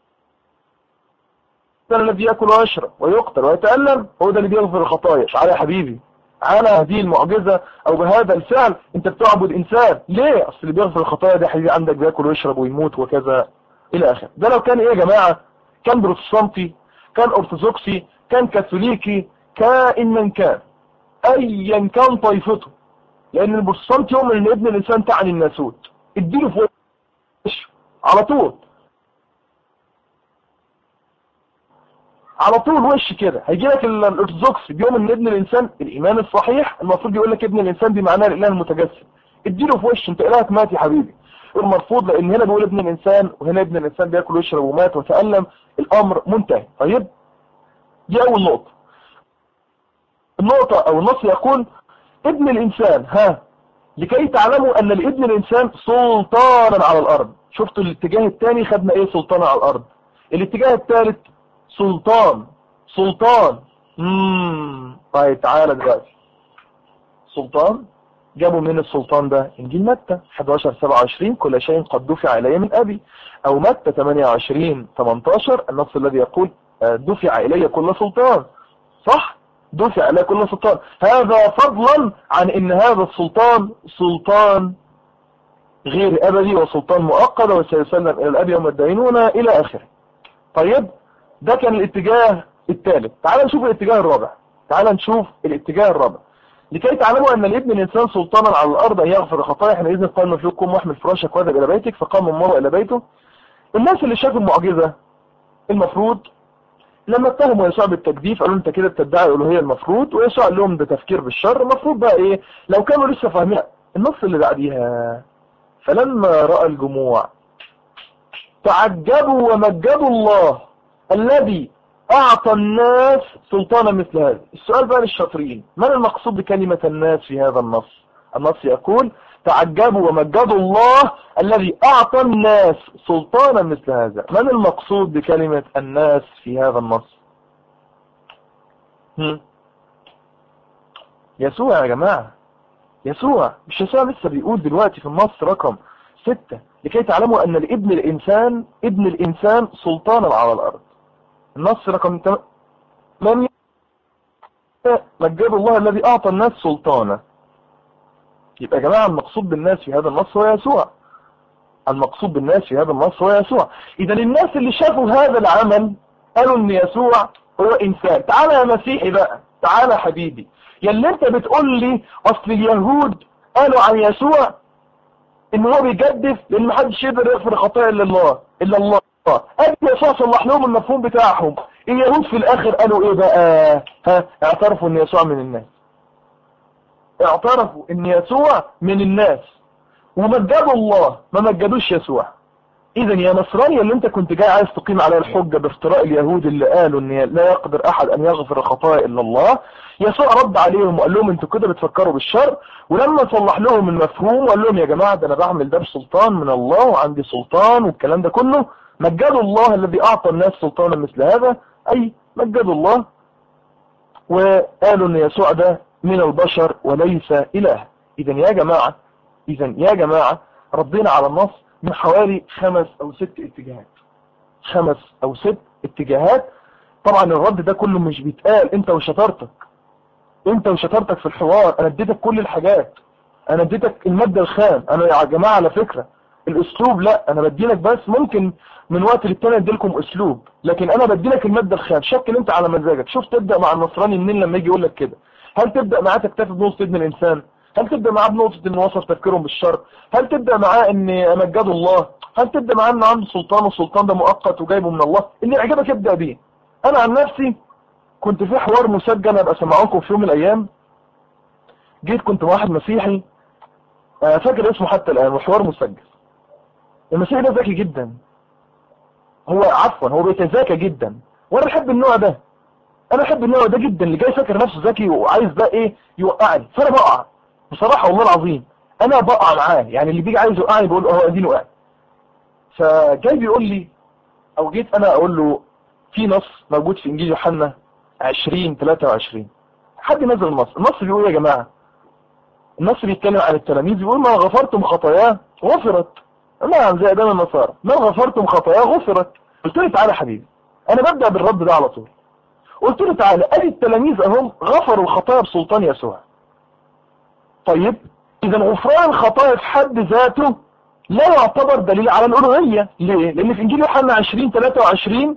A: الذي يأكل ويشرب ويقتل ويتألم هو ده اللي بيغفر الخطايا. تعالى يا حبيبي، على هذه المعجزة او بهذا الفعل انت بتعبد انسان. ليه؟ اصل اللي بيغفر الخطايا ده حبيبي عندك بياكل ويشرب ويموت وكذا الى اخره. ده لو كان ايه يا جماعة؟ كان بروتستانتي، كان ارثوذكسي، كان كاثوليكي، كائن من كان، ايا كان طائفته. لان البروتستانت يؤمن ان ابن الانسان تعني الناسوت. اديله في وشه على طول. على طول وش كده هيجي لك الارثوذكس بيوم ان ابن الانسان الايمان الصحيح المفروض يقول لك ابن الانسان دي معناها الاله المتجسد، اديله في وش انت الهك مات يا حبيبي. المرفوض لان هنا بيقول ابن الانسان وهنا ابن الانسان بياكل ويشرب ومات وتألم، الامر منتهي. طيب دي اول نقطة. النقطة او النص يقول ابن الانسان لكي تعلموا ان لابن الانسان سلطانا على الارض. شفتوا الاتجاه الثاني خدنا ايه؟ سلطانا على الارض. الاتجاه الثالث سلطان. طيب تعالى دلوقتي سلطان جابوا من السلطان ده انجيل متى 11:27 كل شيء قد دفع الي من ابي، او متى 28:18 النص الذي يقول دفع الي كل سلطان. صح؟ دفع الي كل سلطان، هذا فضلا عن ان هذا السلطان سلطان غير ابدي وسلطان مؤقت وسيسلم الى الاب يوم الدينونة الى اخره. طيب ده كان الاتجاه الثالث. تعال نشوف الاتجاه الرابع. لكي تعلموا ان لابن الانسان سلطانا على الارض ان يغفر الخطايا حينئذ قال مفلوككم واحمل فراشك واذهب الى بيتك، فقام المرء الى بيته. الناس اللي شافوا المعجزه المفروض لما اتهموا يسوع بالتكذيب قالوا انت كده بتدعي الالوهيه المفروض، ويسوع قال لهم ده تفكير بالشر. المفروض بقى ايه لو كانوا لسه فاهمين النص اللي بعديها؟ فلما راى الجموع تعجبوا ومجدوا الله الذي اعطى الناس سلطانا مثل هذا. السؤال بقى للشاطرين، من المقصود بكلمة الناس في هذا النص؟ النص يقول تعجبوا ومجدوا الله الذي اعطى الناس سلطانا مثل هذا. من المقصود بكلمة الناس في هذا النص؟ يسوع يا جماعة، يسوع. مش يسوع لسه بيقول دلوقتي في النص رقم 6 لكي تعلموا ان لابن الانسان سلطانا على الارض. النص رقم 8 مجد الله الذي اعطى الناس سلطانا. يبقى يا جماعة المقصود بالناس في هذا النص هو يسوع. اذا الناس اللي شافوا هذا العمل قالوا ان يسوع هو انسان. تعالى يا مسيحي بقى، تعالى يا حبيبي، يلي انت بتقول لي اصل اليهود قالوا عن يسوع ان هو بيجدف لان محدش يقدر يغفر خطايا الا الله. قال يسوع صلح لهم المفهوم بتاعهم. اليهود في الاخر قالوا ايه بقى؟ اعترفوا ان يسوع من الناس، ومجدوا الله، ما مجدوش يسوع. اذا يا نصراني اللي انت كنت جاي عايز تقيم على الحجة بافتراء اليهود اللي قالوا ان لا يقدر احد ان يغفر الخطايا الا الله، يسوع رد عليهم وقال لهم انتوا كده بتفكروا بالشر. ولما صلح لهم المفهوم وقال لهم يا جماعة ده انا بعمل ده بسلطان من الله وعندي سلطان والكلام ده كله، مجدوا الله الذي اعطى الناس سلطانا مثل هذا، اي مجدوا الله وقالوا ان يسوع ده من البشر وليس اله. اذا يا جماعة ردينا على النص من حوالي 5 أو 6 اتجاهات. طبعا الرد ده كله مش بيتقال انت وشطارتك في الحوار. انا اديتك كل الحاجات، انا اديتك المادة الخام. انا يا جماعة على فكرة الاسلوب لا، انا بديلك بس ممكن من وقت للتاني اديلكم اسلوب، لكن انا بديلك المادة الخام. شكل انت على مزاجك. شوف تبدأ مع النصراني منين لما يجي يقول لك كده؟ هل تبدأ معاه تكتفي بنقطة ابن الانسان؟ هل تبدأ معاه بنقطة ان وصف تفكيرهم بالشر؟ هل تبدأ معاه ان مجدوا الله؟ هل تبدأ معاه ان عنده سلطان والسلطان ده مؤقت وجايبه من الله؟ اللي يعجبك ابدأ بيه. انا عن نفسي كنت في حوار مسجل ابقى اسمعكم في يوم من الايام. جيت كنت مع واحد مسيحي فاكر اسمه حتى الان، وحوار مسجل. المسيحي ده ذكي جدا، هو بيتذاكى جدا، وانا بحب النوع ده. جدا، اللي جاي فاكر نفسه ذكي وعايز بقى ايه يوقعني. فانا بقع بصراحة والله العظيم، انا بقع معاه. يعني اللي بيجي عايز يوقعني بقول له هو اديني وقع. فجاي بيقول لي، او جيت انا اقول له في نص موجود في انجيل يوحنا 20:23. حد نزل النص بيقول يا جماعة، النص بيتكلم عن التلاميذ، بيقول ما غفرتم خطاياه غفرت. نعم زي ادام النصارى، ما غفرتم خطاياه غفرت. قلت له تعالى حبيبي، انا ببدأ بالرد ده على طول. قلت له تعالى، ادي التلاميذ اهم غفروا الخطايا بسلطان يسوع. طيب اذا غفران الخطايا في حد ذاته لا يعتبر دليل على الالوهيه. ليه؟ لان في انجيل يوحنا 20:23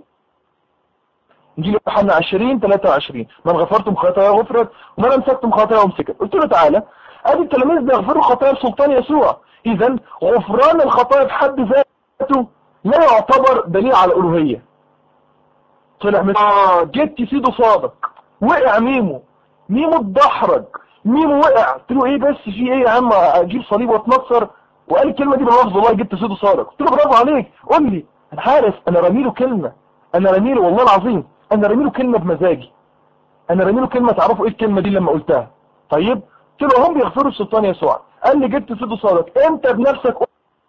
A: من غفرتم خطايا غفرت ومن امسكتم خطايا امسكت. قلت له تعالى، ادي التلاميذ بيغفروا خطايا بسلطان يسوع. اذا غفران الخطايا في حد ذاته لا يعتبر دليل على الالوهيه. طلع من جبت سيده صادق، وقع ميمو اتدحرج، ميمو وقع. قلت له ايه بس في ايه يا عم، اجيب صليب واتنصر؟ وقال الكلمه دي باللفظ والله جبت سيده صادق. قلت له برافو عليك، قول لي. انا عارف انا راميله كلمه، انا راميله والله العظيم، انا راميله كلمه بمزاجي، انا راميله كلمه. تعرفوا ايه الكلمه دي لما قلتها؟ طيب قلت له هم بيغفروا السلطان يسوع. قال لي جبت سيده صادق، انت بنفسك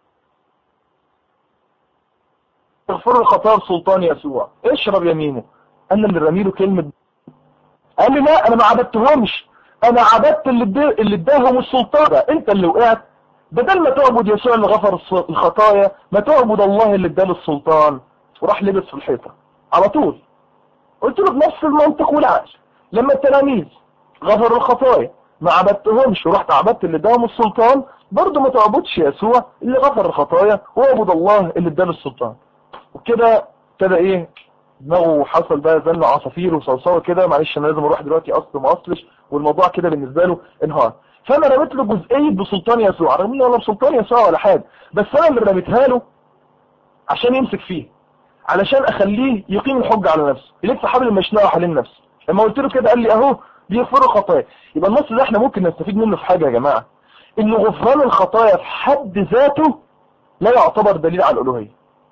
A: اغفروا الخطايا السلطان يسوع، اشرب يمينه. انا اللي راميله كلمه. قال لي لا انا ما عبدتهمش، انا عبدت اللي اداهم السلطان. انت اللي وقعت، بدل ما تعبد يسوع اللي غفر الخطايا ما تعبد الله اللي اداله السلطان. وراح لبس في الحيطه على طول. قلت له بنفس المنطق والعقل، لما التلاميذ غفروا الخطايا ما عبدتهمش ورحت عبدت اللي اداهم السلطان، برضه ما تعبدش يسوع اللي غفر الخطايا، واعبد الله اللي اداله السلطان. وكده ابتدى ايه دماغه، حصل بقى زن عصافير وصوصوه كده، معلش انا لازم اروح دلوقتي اصل ما اصلش، والموضوع كده بالنسبه له انهار. فانا رميت له جزئيه بسلطان يسوع، رميت ولا بسلطان يسوع ولا حاجه، بس انا اللي رميتها له عشان يمسك فيه، علشان اخليه يقيم الحجه على نفسه، يلف حبل المشنقه حوالين نفسه. لما قلت له كده قال لي اهو بيغفروا خطايا. يبقى النص ده احنا ممكن نستفيد منه في حاجه يا جماعه، ان غفران الخطايا في حد ذاته لا يعتبر دليل على الالوهيه.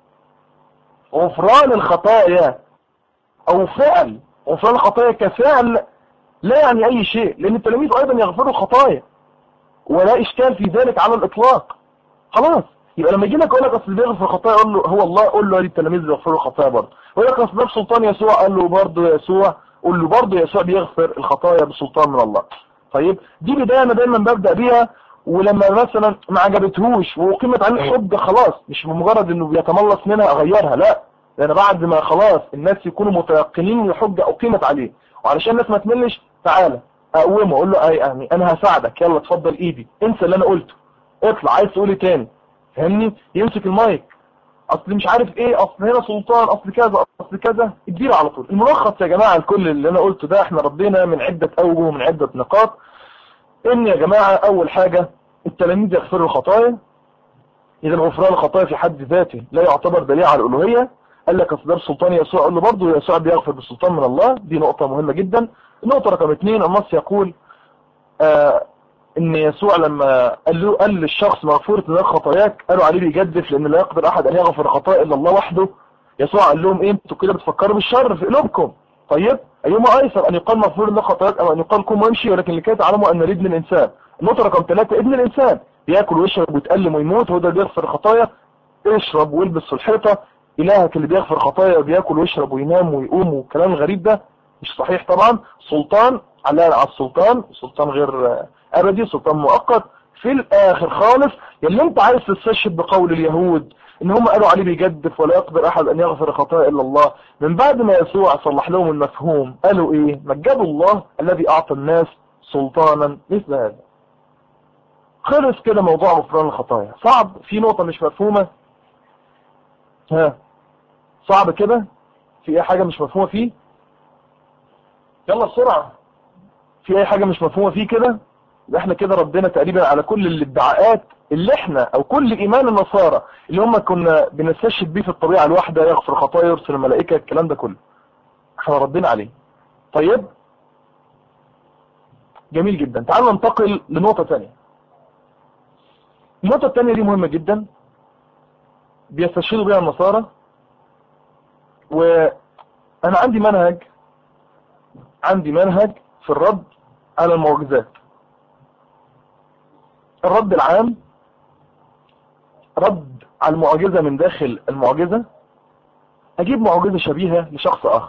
A: غفران الخطايا او فعل غفران الخطايا كفعل لا يعني اي شيء، لان التلاميذ ايضا يغفروا الخطايا ولا اشكال في ذلك على الاطلاق. خلاص، يبقى لما يجي لك يقول لك اصل بيغفر الخطايا، قول له هو الله، قول له التلاميذ بيغفروا الخطايا برضه. يقول لك اصل ده بسلطان يسوع، قال له برضه يسوع، قول له برضه يسوع بيغفر الخطايا بسلطان من الله. طيب دي بدايه انا دايما ببدا بيها، ولما مثلا ما عجبتهوش وقيمت عليه الحجه، خلاص مش بمجرد انه بيتملص منها اغيرها، لا، لان بعد ما خلاص الناس يكونوا متيقنين ان الحجه اقيمت عليه، وعلشان الناس ما تملش تعالى اقومه اقول له اي يعني انا هساعدك، يلا اتفضل ايدي، انسى اللي انا قلته، اطلع عايز تقول ايه تاني، فهمني؟ يمسك المايك، اصل مش عارف ايه، اصل هنا سلطان، اصل كذا، اصل كذا، اديله على طول. الملخص يا جماعه الكل اللي انا قلته ده احنا ردينا من عده اوجه ومن عده نقاط. ان يا جماعه اول حاجه التلاميذ يغفروا الخطايا، اذا غفران الخطايا في حد ذاته لا يعتبر دليل على الالوهيه. قال لك اصل ده بسلطان يسوع، قال له برضه يسوع بيغفر بالسلطان من الله، دي نقطه مهمه جدا. النقطه رقم 2، النص يقول ان يسوع لما قال للشخص مغفورة لك خطاياك، قالوا عليه بيجدف لان لا يقدر احد ان يغفر الخطايا الا الله وحده. يسوع قال لهم ايه، انتوا كده بتفكروا بالشر في قلوبكم. طيب ايهما ايسر، ان يقال مغفور لك خطاياك او ان يقال قم وامشي، ولكن لكي تعلموا ان ابن الانسان. النقطه رقم 3، ابن الانسان بياكل ويشرب ويتألم ويموت، هو ده اللي بيغفر الخطايا. اشرب والبس في الحيطه، الهك اللي بيغفر خطايا بياكل ويشرب وينام ويقوم، والكلام الغريب ده مش صحيح طبعا. سلطان على السلطان، سلطان غير ابدي، سلطان مؤقت. في الاخر خالص اللي انت عايز تستشهد بقول اليهود ان هم قالوا عليه بيجدف ولا يقدر احد ان يغفر خطايا الا الله، من بعد ما يسوع صلح لهم المفهوم قالوا ايه، مجدوا الله الذي اعطى الناس سلطانا مثل هذا. خلص كده موضوع غفران الخطايا. صعب؟ في نقطة مش مفهومة؟ ها، صعب كده؟ في اي حاجة مش مفهومة فيه؟ يلا بسرعة، في اي حاجة مش مفهومة فيه كده؟ احنا كده ردينا تقريبا على كل الادعاءات اللي احنا او كل ايمان النصارى اللي هم كنا بنستشهد بيه في الطبيعة الواحدة، يغفر خطايا، يرسل الملائكة، الكلام ده كله احنا ردينا عليه. طيب جميل جدا، تعالوا ننتقل لنقطة تانية. النقطة التانية دي مهمة جدا بيستشهدوا بها النصارى، وانا عندي منهج في الرد على المعجزات. الرد العام رد على المعجزة من داخل المعجزة، اجيب معجزة شبيهة لشخص اخر،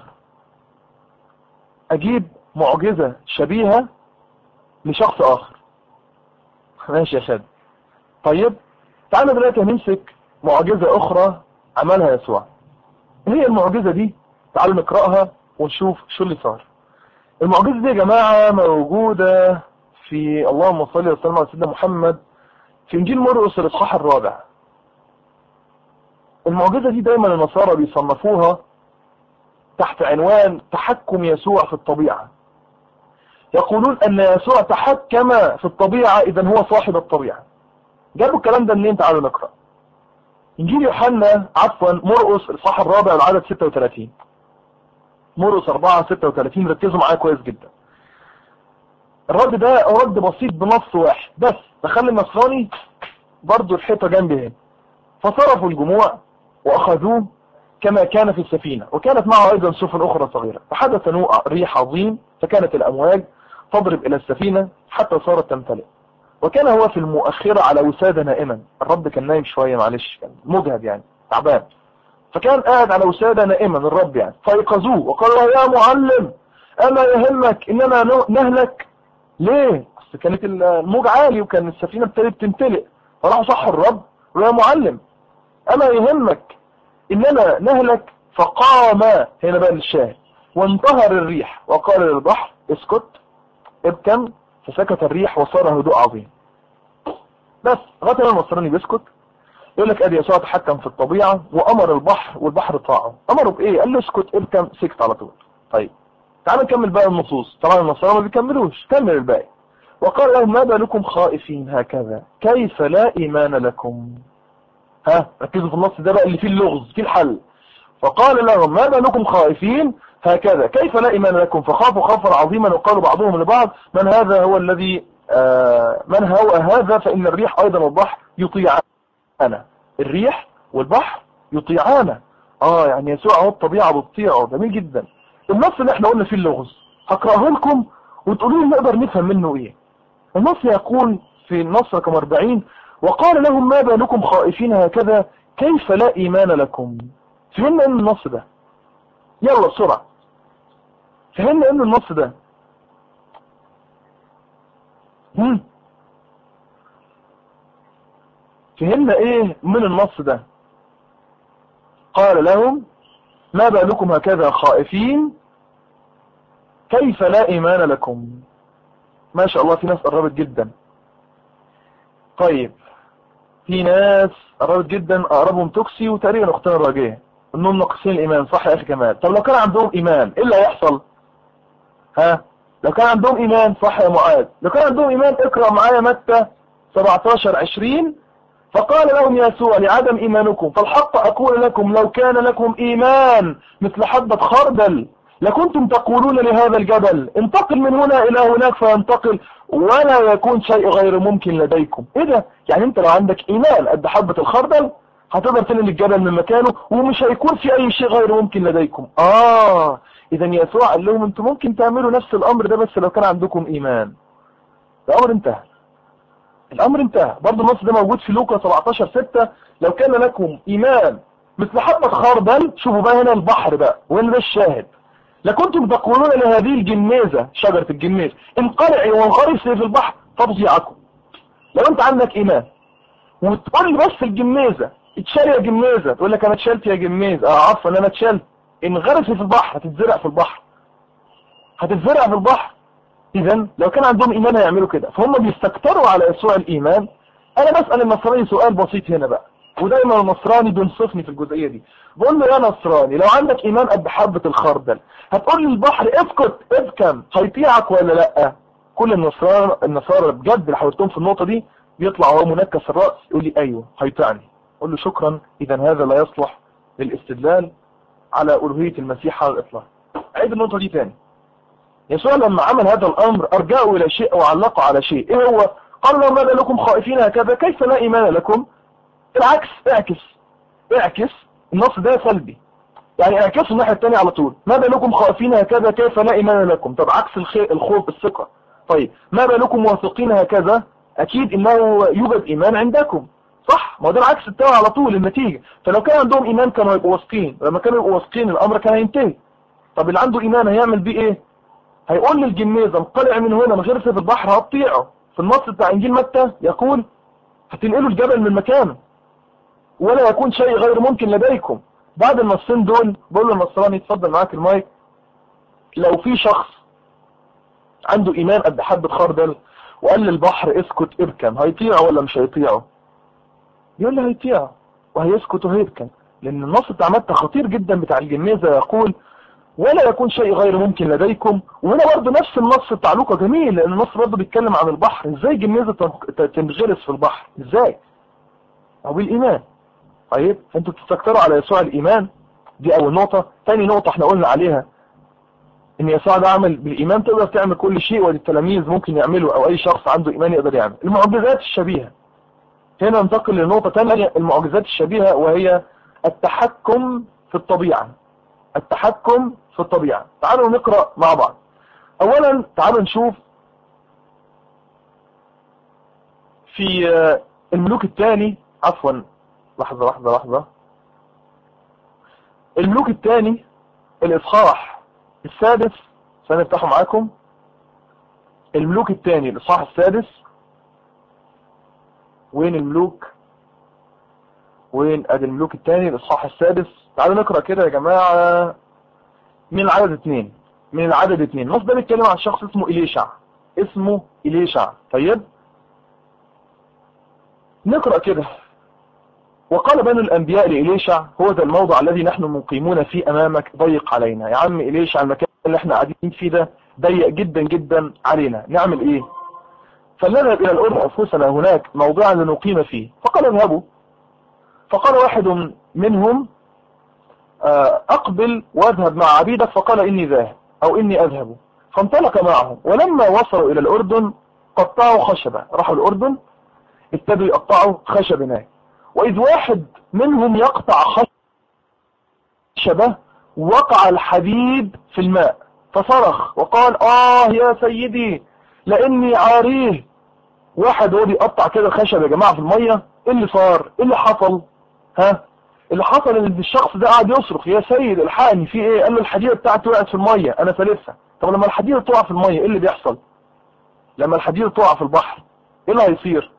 A: اجيب معجزة شبيهة لشخص اخر. ماشي يا شاد. طيب تعالى دلوقتي هنمسك معجزة اخرى عملها يسوع. هي المعجزة دي تعالوا نقرأها ونشوف شو اللي صار. المعجزة دي يا جماعة موجودة في اللهم صل وسلم على سيدنا محمد في انجيل مرقس الاصحاح الرابع. المعجزة دي دايما النصارى بيصنفوها تحت عنوان تحكم يسوع في الطبيعة. يقولون ان يسوع تحكم في الطبيعة، اذا هو صاحب الطبيعة. جابوا الكلام ده منين؟ تعالوا نقرأ انجيل مرقس الاصحاح الرابع العدد 36. مرقس 4:36. ركزوا معايا كويس جدا. الرد ده رد بسيط بنص واحد بس، تخلي النصراني برضو الحيطة جنبي هنا. فصرفوا الجموع وأخذوه كما كان في السفينة، وكانت معه أيضا سفن أخرى صغيرة. فحدث نوء ريح عظيم، فكانت الأمواج تضرب إلى السفينة حتى صارت تمتلئ. وكان هو في المؤخرة على وسادة نائما. الرب كان نايم شوية، معلش كان مجهد يعني تعبان، فكان قاعد على وسادة نائما الرب يعني. فايقظوه وقالوا يا معلم أما يهمك إننا نهلك؟ ليه؟ بس كانت الموج عالي وكان السفينة ابتدت تمتلئ. فراحوا صحوا الرب ويا معلم أما يهمك إننا نهلك؟ فقام، هنا بقى الشاهد، وانتهر الريح وقال للبحر اسكت ابكم، فسكت الريح وصار هدوء عظيم. بس غتل النصراني بيسكت. يقول لك ادي يسوع تحكم في الطبيعة وامر البحر والبحر طاعه. امره بايه؟ قال له اسكت ابكم، سكت على طول. طيب تعالوا نكمل بقى النصوص. طبعا النصارى ما بيكملوش، كمل الباقي. وقال لهم ما بالكم خائفين هكذا كيف لا ايمان لكم؟ ها ركزوا في النص ده بقى اللي فيه اللغز، فيه الحل. فقال لهم ما بالكم خائفين هكذا كيف لا ايمان لكم؟ فخافوا خوفا عظيما وقالوا بعضهم لبعض من هذا هو الذي من هو هذا؟ فان الريح ايضا والبحر يطيعنا. الريح والبحر يطيعانا. يعني يسوع هو الطبيعة بتطيعه. جميل جدا. النص اللي احنا قلنا فيه اللغز هقراه لكم وتقولوا لي نقدر نفهم منه ايه. النص يقول في النص رقم 40 وقال لهم ما بالكم خائفين هكذا كيف لا ايمان لكم؟ فهمنا ان النص ده، يلا بسرعة فهمنا ان النص ده فهمنا ايه من النص ده؟ قال لهم ما بالكم هكذا خائفين كيف لا ايمان لكم. ما شاء الله في ناس قربت جدا. طيب في ناس قربت جدا، اقربهم توكسي وتقريبا اختنا الراجيه انهم ناقصين الايمان. صح يا اخي كمال؟ طب لو كان عندهم ايمان ايه اللي هيحصل؟ ها لو كان عندهم ايمان، صح يا معاذ؟ لو كان عندهم ايمان اقرا معايا متى 17:20. فقال لهم يسوع لعدم ايمانكم فالحق اقول لكم لو كان لكم ايمان مثل حبة خردل لكنتم تقولون لهذا الجبل انتقل من هنا الى هناك فينتقل ولا يكون شيء غير ممكن لديكم. ايه ده؟ يعني انت لو عندك ايمان قد حبة الخردل هتقدر تنقل الجبل من مكانه ومش هيكون في اي شيء غير ممكن لديكم. اذا يسوع قال لهم انتم ممكن تعملوا نفس الامر ده بس لو كان عندكم ايمان. الامر انتهى. الامر انتهى. برضه النص ده موجود في لوقا 17:6 لو كان لكم ايمان مثل حبة خردل. شوفوا بقى هنا البحر بقى وين ده الشاهد. لكنتم تقولون لهذه الجميزة، شجرة الجميز، انقلعي وانغرسي في البحر تضيعكم. لو انت عندك ايمان وتقول لي بس الجميزة اتشال يا جميزة، تقول لك انا اتشالت يا جميز، عفوا انا اتشالت، انغرسي في البحر هتتزرع في البحر، هتتزرع في البحر. اذا لو كان عندهم ايمان هيعملوا كده. فهم بيستكتروا على يسوع الايمان. انا بسأل النصراني سؤال بسيط هنا بقى، ودايما النصراني بينصفني في الجزئية دي. بقول له يا نصراني لو عندك ايمان قد حبة الخردل هتقول لي البحر اسكت ابكم هيطيعك ولا لا؟ كل النصارى بجد اللي حاولتهم في النقطة دي بيطلع هو منكس الرأس يقول لي ايوه هيطيعني. اقول له شكرا، اذا هذا لا يصلح للاستدلال على ألوهية المسيح على الاطلاق. عيد النقطة دي تاني. يسوع لما عمل هذا الامر ارجعوا الى شيء وعلقوا على شيء. ايه هو؟ قال لهم ماذا لكم خائفين هكذا كيف لا ايمان لكم؟ العكس، اعكس النص ده سلبي، يعني اعكسوا الناحية التانية على طول. ما بالكم خائفين هكذا كيف لا ايمان لكم؟ طب عكس الخوف الثقة. طيب ما بالكم واثقين هكذا؟ اكيد انه يوجد ايمان عندكم، صح؟ ما ده العكس بتاعه على طول النتيجة. فلو كان عندهم ايمان كانوا يبقوا واثقين، لما كانوا يبقوا واثقين الامر كان هينتهي. طب اللي عنده ايمان هيعمل بيه ايه؟ هيقول للجميزة انقلع من هنا من غير في البحر هتطيعه. في النص بتاع انجيل متى يقول هتنقلوا الجبل من مكانه ولا يكون شيء غير ممكن لديكم. بعد النصين دول بقول له النصراني اتفضل معاك المايك، لو في شخص عنده ايمان قد حبة خردل وقال للبحر اسكت ابكم هيطيعه ولا مش هيطيعه؟ يقول لي هيطيعه وهيسكت وهيبكم، لان النص بتاع متى خطير جدا بتاع الجميزة يقول ولا يكون شيء غير ممكن لديكم. وهنا برضه نفس النص بتاع لوقا جميل، لان النص برضه بيتكلم عن البحر. ازاي الجميزة تنغرس في البحر؟ ازاي؟ او بالايمان. طيب انتوا بتستكتروا على يسوع الايمان، دي اول نقطة. تاني نقطة احنا قلنا عليها ان يسوع ده عمل بالايمان تقدر تعمل كل شيء، والتلاميذ ممكن يعملوا او اي شخص عنده ايمان يقدر يعمل. المعجزات الشبيهة، هنا ننتقل لنقطة ثانية، المعجزات الشبيهة، وهي التحكم في الطبيعة. التحكم في الطبيعة. تعالوا نقرأ مع بعض. اولا تعالوا نشوف في الملوك الثاني، عفوا لحظة الملوك الثاني الاصحاح السادس، سنفتحه معاكم. الملوك الثاني الاصحاح السادس. وين الملوك؟ وين؟ ادي الملوك الثاني الاصحاح السادس. تعالوا نقرأ كده يا جماعة من العدد 2. من العدد 2 النص ده بيتكلم عن شخص اسمه إليشع. اسمه إليشع. طيب نقرأ كده. وقال بنو الأنبياء لإليشع: هو ذا الموضع الذي نحن مقيمون فيه أمامك، ضيق علينا. يا عم إليشع، المكان اللي احنا قاعدين فيه ده ضيق جدا جدا علينا، نعمل ايه؟ فلنذهب إلى الأردن أنفسنا هناك موضعا لنقيم فيه. فقال اذهبوا. فقال واحد منهم: أقبل واذهب مع عبيدك. فقال إني ذاهب أو إني أذهب. فانطلق معهم، ولما وصلوا إلى الأردن قطعوا خشبة. راحوا الأردن ابتدوا يقطعوا خشب هناك. وإذ واحد منهم يقطع خشبة وقع الحديد في الماء، فصرخ وقال: يا سيدي لأني عاريه. واحد هو بيقطع كده خشب يا جماعة في المية، ايه اللي صار؟ ايه اللي حصل؟ اللي حصل ان الشخص ده قاعد يصرخ: يا سيد الحقني، في ايه؟ قال له: الحديدة بتاعتي وقعت في المية، انا فلسها. طب لما الحديدة تقع في المية ايه اللي بيحصل؟ لما الحديدة تقع في البحر ايه اللي هيصير؟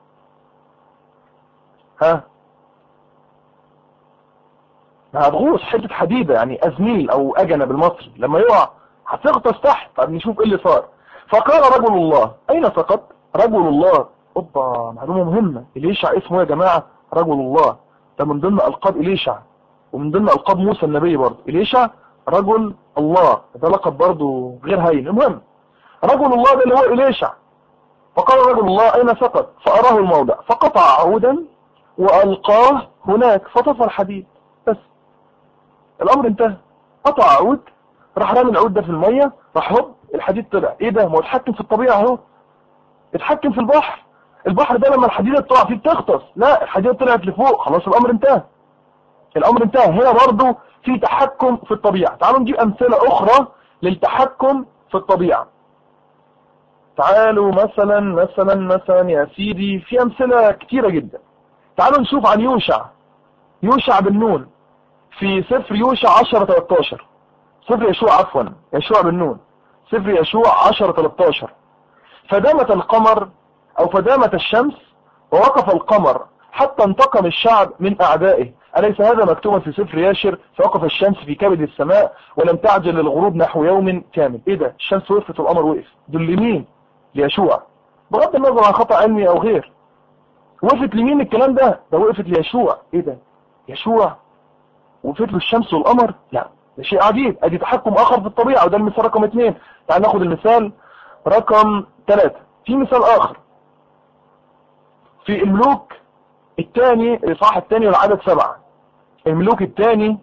A: هتغوص حتة حديدة، يعني ازميل او اجنة بالمصري، لما يقع هتغطس تحت. طب نشوف ايه اللي صار. فقال رجل الله: اين سقط؟ رجل الله. اوبا، معلومة مهمة. إليشع اسمه يا جماعة رجل الله. ده من ضمن القاب إليشع، ومن ضمن القاب موسى النبي برضه. إليشع رجل الله، ده لقب برضه غير هين. المهم رجل الله ده اللي هو إليشع. فقال رجل الله: اين سقط؟ فأراه الموضع، فقطع عودا وألقاه هناك فطفى الحديد. بس الامر انتهى. قطع عود، راح رامي العود ده في المية، راح هوب الحديد طلع. ايه ده؟ ما هو اتحكم في الطبيعة اهو، اتحكم في البحر. البحر ده لما الحديدة تقع فيه بتغطس، لا الحديدة طلعت لفوق، خلاص الامر انتهى. الامر انتهى. هنا برضو في تحكم في الطبيعة. تعالوا نجيب امثلة اخرى للتحكم في الطبيعة. تعالوا مثلا يا سيدي، في امثلة كتيرة جدا. تعالوا نشوف عن يوشع بن نون في سفر يوشع 10-13. سفر يشوع، عفوا يشوع بن نون، سفر يشوع 10-13. فدامت القمر أو فدامت الشمس ووقف القمر حتى انتقم الشعب من أعدائه. أليس هذا مكتوبا في سفر ياشر؟ فوقف الشمس في كبد السماء ولم تعجل للغروب نحو يوم كامل. إيه ده؟ الشمس وقفت والقمر وقف. دول لمين؟ ليشوع، بغض النظر عن خطأ علمي أو غير. وقفت لمين الكلام ده؟ ده وقفت ليشوع. إيه ده؟ يشوع وقفت له الشمس والقمر؟ لا، ده شيء عجيب. ادي تحكم اخر في الطبيعة، وده المثال رقم 2. تعال ناخد المثال رقم 3. في مثال اخر في الملوك الثاني الاصحاح الثاني والعدد 7. الملوك الثاني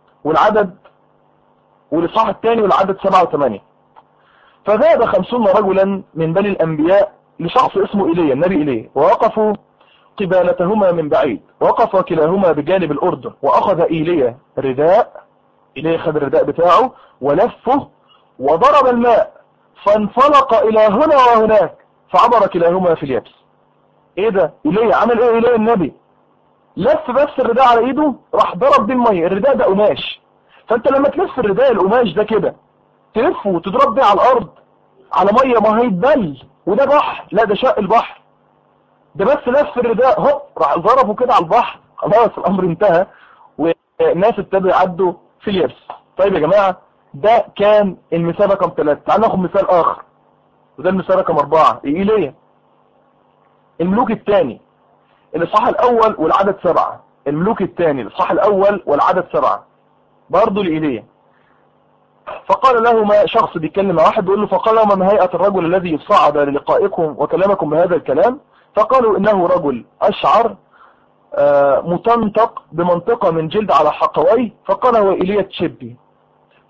A: والاصحاح الثاني والعدد 7 و8. فذهب 50 رجلا من بني الانبياء لشخص اسمه ايليا، النبي ايليا، ووقفوا قبالتهما من بعيد، وقف كلاهما بجانب الأردن. وأخذ إيليا رداء، إيليا خد الرداء بتاعه ولفه وضرب الماء فانفلق إلى هنا وهناك، فعبر كلاهما في اليابس. إيه ده؟ إيليا عمل إيه؟ إيليا النبي لف بس الرداء على إيده، راح ضرب بيه المية. الرداء ده قماش، فأنت لما تلف الرداء القماش ده كده تلفه وتضرب بيه على الأرض على مية، ما هيتبل. وده بحر، لا ده شق البحر. ده بس لف الرداء هوب راح ضربه كده على البحر، خلاص الامر انتهى والناس ابتدوا يعدوا في اليابس. طيب يا جماعة، ده كان المثال رقم 3. تعالوا ناخد مثال اخر، وده المثال رقم 4. ايليا الملوك الثاني الاصحاح الاول والعدد 7. الملوك الثاني الاصحاح الاول والعدد 7 برضه لإيليا. فقال لهما شخص بيتكلم مع واحد بيقول له: فقال لهما: ما هيئة الرجل الذي صعد للقائكم وكلمكم بهذا الكلام؟ فقالوا: انه رجل اشعر متنطق بمنطقة من جلد على حقويه. فقال: هو إيليا تشبي.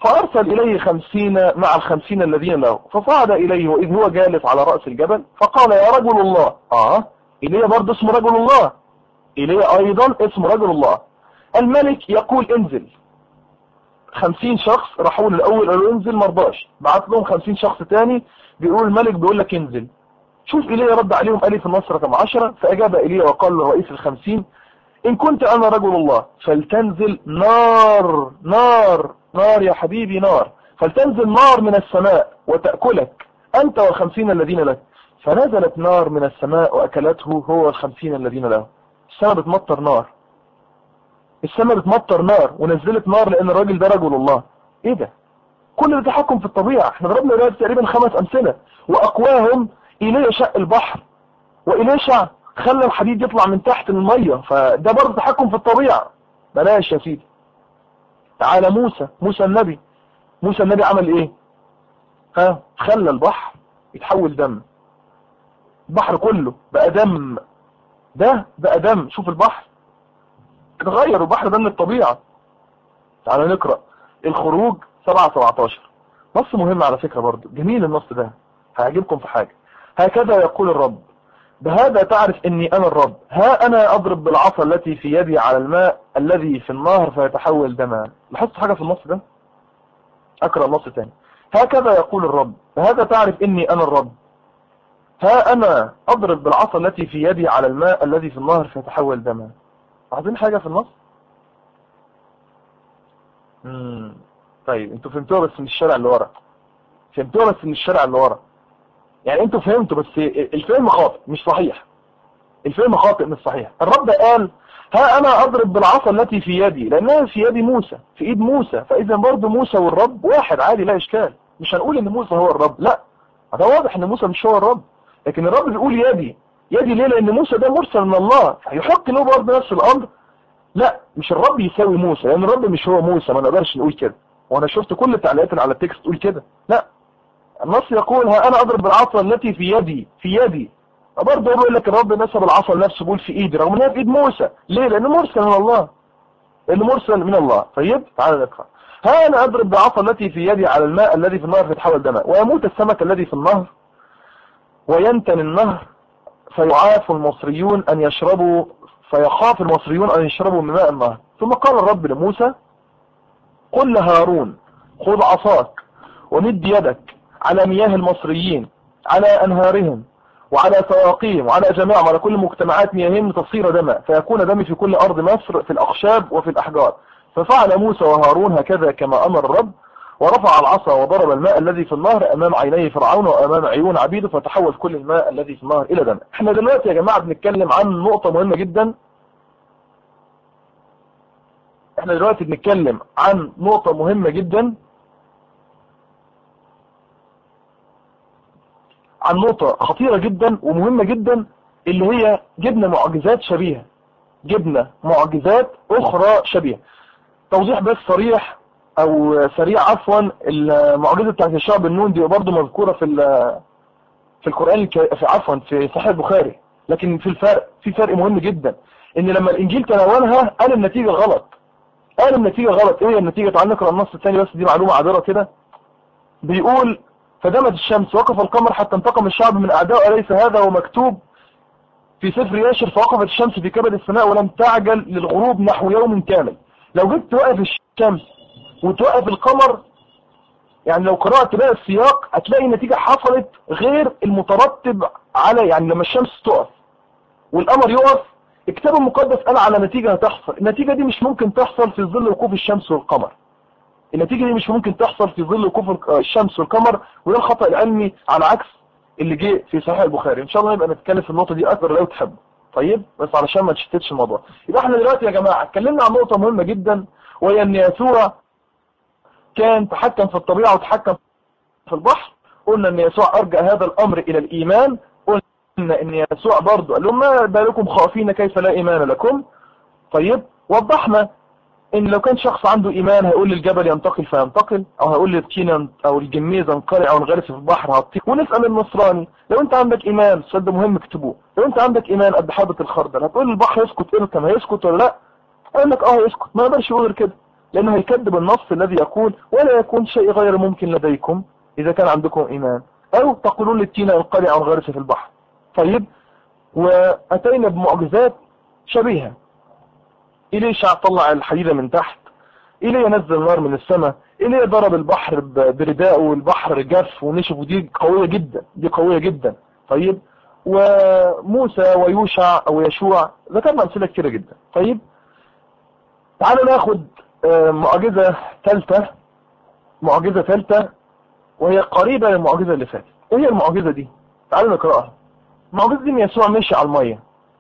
A: فأرسل إليه 50 مع 50 الذين له، فصعد إليه وإذ هو جالس على رأس الجبل، فقال يا رجل الله. إيليا برضه اسمه رجل الله، إيليا أيضا اسمه رجل الله. الملك يقول انزل. 50 شخص راحوا له الأول قالوا انزل، مرضاش، بعت لهم 50 شخص تاني بيقول الملك بيقول لك انزل. شوف إيليا رد عليهم قال في النص رقم 10: فأجاب إيليا وقال لرئيس 50: إن كنت أنا رجل الله فلتنزل نار، نار نار يا حبيبي، نار، فلتنزل نار من السماء وتأكلك أنت و50 الذين لك. فنزلت نار من السماء وأكلته هو و50 الذين له. السماء بتمطر نار، السماء بتمطر نار ونزلت نار لأن الراجل ده رجل الله. إيه ده؟ كل ده تحكم في الطبيعة. احنا ضربنا دلوقتي تقريبا 5 أمثلة، وأقواهم إيليا شق البحر، وإليشع خلى الحديد يطلع من تحت المية، فده برضه تحكم في الطبيعة. بلاش يا سيدي. تعالى موسى النبي، موسى النبي عمل ايه؟ خلى البحر يتحول دم، البحر كله بقى دم، ده بقى دم. شوف البحر اتغير، البحر ده من الطبيعة. تعالى نقرأ الخروج 7:17، نص مهم على فكرة برضه، جميل النص ده، هيعجبكم في حاجة. هكذا يقول الرب: بهذا تعرف اني انا الرب، ها انا اضرب بالعصا التي في يدي على الماء الذي في النهر فيتحول دما. لاحظت حاجة في النص ده؟ اقرأ النص تاني. هكذا يقول الرب: بهذا تعرف اني انا الرب، ها انا اضرب بالعصا التي في يدي على الماء الذي في النهر فيتحول دما. عايزين حاجة في النص؟ طيب انتوا فهمتوها بس من الشارع اللي ورا، فهمتوها بس من الشارع اللي ورا. يعني انتوا فهمتوا بس الفهم خاطئ مش صحيح، الفهم خاطئ مش صحيح. الرب قال ها انا اضرب بالعصا التي في يدي، لانها في يد موسى، في ايد موسى، فاذا برضه موسى والرب واحد عادي، لا اشكال. مش هنقول ان موسى هو الرب، لا، ده واضح ان موسى مش هو الرب، لكن الرب بيقول يدي. يدي ليه؟ لان موسى ده مرسل من الله، فيحق له برضه نفس الامر. لا، مش الرب يساوي موسى، لان الرب مش هو موسى، ما نقدرش نقول كده. وانا شفت كل التعليقات اللي على التكست تقول كده، لا، النص يقول ها انا اضرب بالعصا التي في يدي، في يدي. برضه يقول لك الرب نسب العصا لنفسه، بيقول في ايدي، رغم انها في ايد موسى. ليه؟ لانه مرسل من الله، لانه مرسل من الله. طيب تعالى نقرا. ها انا اضرب بالعصا التي في يدي على الماء الذي في النهر فيتحول دما، ويموت السمك الذي في النهر وينتن النهر، فيعاف المصريون ان يشربوا، فيخاف المصريون ان يشربوا من ماء النهر. ثم قال الرب لموسى: قل لهارون خذ عصاك ومد يدك على مياه المصريين، على أنهارهم وعلى سواقيهم وعلى جميعهم، على كل مجتمعات مياههم، لتصير دما، فيكون دم في كل أرض مصر في الأخشاب وفي الأحجار. ففعل موسى وهارون هكذا كما أمر الرب، ورفع العصا وضرب الماء الذي في النهر أمام عيني فرعون وأمام عيون عبيده، فتحول كل الماء الذي في النهر إلى دم. احنا دلوقتي يا جماعة بنتكلم عن نقطة مهمة جدا، احنا دلوقتي بنتكلم عن نقطة مهمة جدا، عن نقطة خطيرة جدا ومهمة جدا، اللي هي جبنا معجزات شبيهة، جبنا معجزات أخرى شبيهة. توضيح بس صريح أو سريع عفوا، المعجزة بتاعت الشعب النون دي برضه مذكورة في القرآن عفوا في صحيح البخاري، لكن في فرق مهم جدا، إن لما الإنجيل تناولها قال النتيجة غلط، قال النتيجة غلط. إيه النتيجة؟ تعال نقرأ النص الثاني، بس دي معلومة عابرة كده. بيقول: فدمت الشمس وقف القمر حتى انتقم الشعب من أعدائه، أليس هذا ومكتوب في سفر ياشر؟ فوقفت الشمس في كبد السماء ولم تعجل للغروب نحو يوم كامل. لو جيت توقف الشمس وتوقف القمر، يعني لو قرأت بقى السياق هتلاقي النتيجة حصلت غير المترتب على، يعني لما الشمس تقف والقمر يقف، الكتاب المقدس قال على نتيجة هتحصل. النتيجة دي مش ممكن تحصل في ظل وقوف الشمس والقمر، النتيجة دي مش ممكن تحصل في ظل وقوف الشمس والقمر، وده الخطأ العلمي على عكس اللي جه في صحيح البخاري. ان شاء الله نبقى نتكلم في النقطة دي اكتر لو تحب. طيب بس علشان ما تشتتش الموضوع، يبقى احنا دلوقتي يا جماعة اتكلمنا عن نقطة مهمة جدا، وهي ان يسوع كان تحكم في الطبيعة وتحكم في البحر. قلنا ان يسوع ارجع هذا الامر الى الايمان. قلنا ان يسوع برضه قال لهم: ما بالكم خائفين كيف لا ايمان لكم. طيب وضحنا ان لو كان شخص عنده ايمان هيقول للجبل ينتقل فينتقل، او هيقول للطين او الجميزه انقلع او انغرس في البحر هتطير. ونسال النصراني: لو انت عندك ايمان، السؤال ده مهم اكتبوه، لو انت عندك ايمان قد حبه الخردل هتقول للبحر يسكت امتى؟ ما هيسكت ولا لا؟ قال لك هيسكت، ما نقدرش نقول غير كده. لأنه هيكذب النص الذي يقول ولا يكون شيء غير ممكن لديكم إذا كان عندكم إيمان، أو تقولون للتينة انقلع عن غرس في البحر. طيب، وأتينا بمعجزات شبيهة. إليشع طلع الحديدة من تحت، إليه نزل النار من السماء، إليه ضرب البحر برداءه والبحر جف ونشف، ودي قوية جدا، دي قوية جدا. طيب، وموسى ويوشع أو يشوع ذكرنا أمثلة كتيرة جدا. طيب، تعالوا ناخد معجزة ثالثة، معجزة ثالثة وهي قريبة للمعجزة اللي فاتت. ايه هي المعجزة دي؟ تعالوا نقرأها. المعجزة دي ان يسوع ماشي على المية،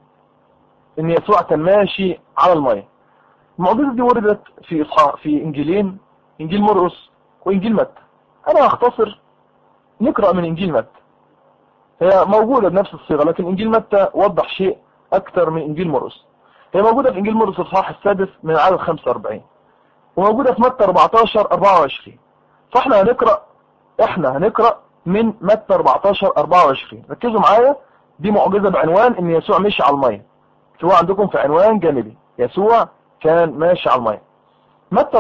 A: ان يسوع كان ماشي على المية. المعجزة دي وردت في انجيلين، انجيل مرقس وانجيل متى. انا هختصر نقرأ من انجيل متى، هي موجودة بنفس الصيغة، لكن انجيل متى وضح شيء اكتر من انجيل مرقس. هي موجودة في انجيل مرقس الصحاح السادس من عدد 45، وموجودة في متى 14-24. فاحنا هنقرأ من متى 14-24. ركزوا معايا، دي معجزة بعنوان ان يسوع مشي على المية. سواء عندكم في عنوان جانبي يسوع كان ماشي على المية. متى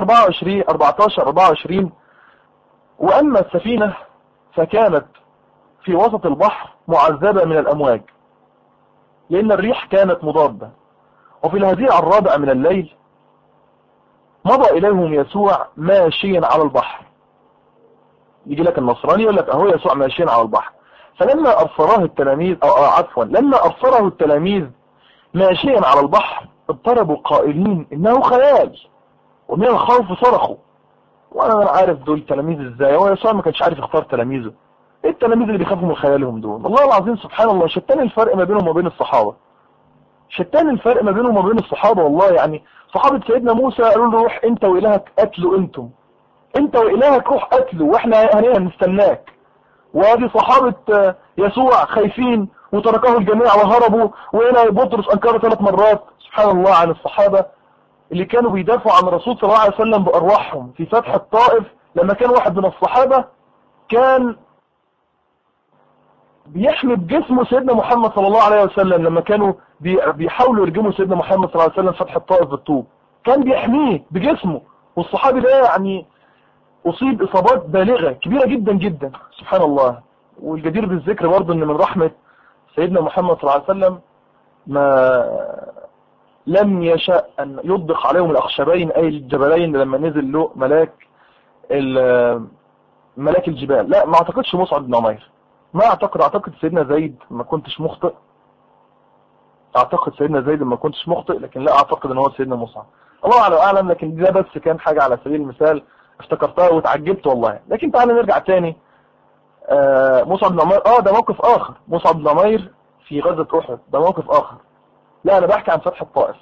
A: 14-24. واما السفينة فكانت في وسط البحر معذبة من الامواج لان الريح كانت مضادة. وفي الهزيع الرابع من الليل مضى اليهم يسوع ماشيا على البحر. يجي لك النصراني يقول لك اهو يسوع ماشيين على البحر. فلما ابصره التلاميذ لما ابصره التلاميذ ماشيا على البحر اضطربوا قائلين انه خيال، ومن الخوف صرخوا. وانا عارف دول تلاميذ ازاي، هو يسوع ما كانش عارف يختار تلاميذه. ايه التلاميذ اللي بيخافوا من خيالهم دول؟ والله العظيم سبحان الله، شتان الفرق ما بينهم وبين الصحابه، شتان الفرق ما بينهم وبين الصحابه. والله يعني صحابه سيدنا موسى قالوا له روح انت والهك قتلوا، انت والهك روح قتلوا واحنا هنستناك. وادي صحابة يسوع خايفين وتركه الجميع وهربوا. وهنا بطرس انكر 3 مرات. سبحان الله عن الصحابة اللي كانوا بيدافعوا عن الرسول صلى الله عليه وسلم بأرواحهم. في فتح الطائف لما كان واحد من الصحابة كان بيحمي بجسمه سيدنا محمد صلى الله عليه وسلم، لما كانوا بيحاولوا يرجموا سيدنا محمد صلى الله عليه وسلم فتح الطائف بالطوب، كان بيحميه بجسمه. والصحابي ده يعني أصيب إصابات بالغة كبيرة جدا جدا. سبحان الله. والجدير بالذكر برضه أن من رحمة سيدنا محمد صلى الله عليه وسلم ما لم يشاء أن يضخ عليهم الأخشبين أي الجبلين لما نزل له ملاك الجبال. لا، ما أعتقدش مصعب بن عمير، ما أعتقد سيدنا زيد، ما كنتش مخطئ. أعتقد سيدنا زيد ما كنتش مخطئ، لكن لا أعتقد أن هو سيدنا مصعب، الله أعلم. لكن ده بس كان حاجة على سبيل المثال افتكرتها وتعجبت والله. لكن تعالى نرجع تاني. مصعب بن عمير ده موقف آخر. مصعب بن عمير في غزوة أحد ده موقف آخر. لا، أنا بحكي عن فتح الطائف.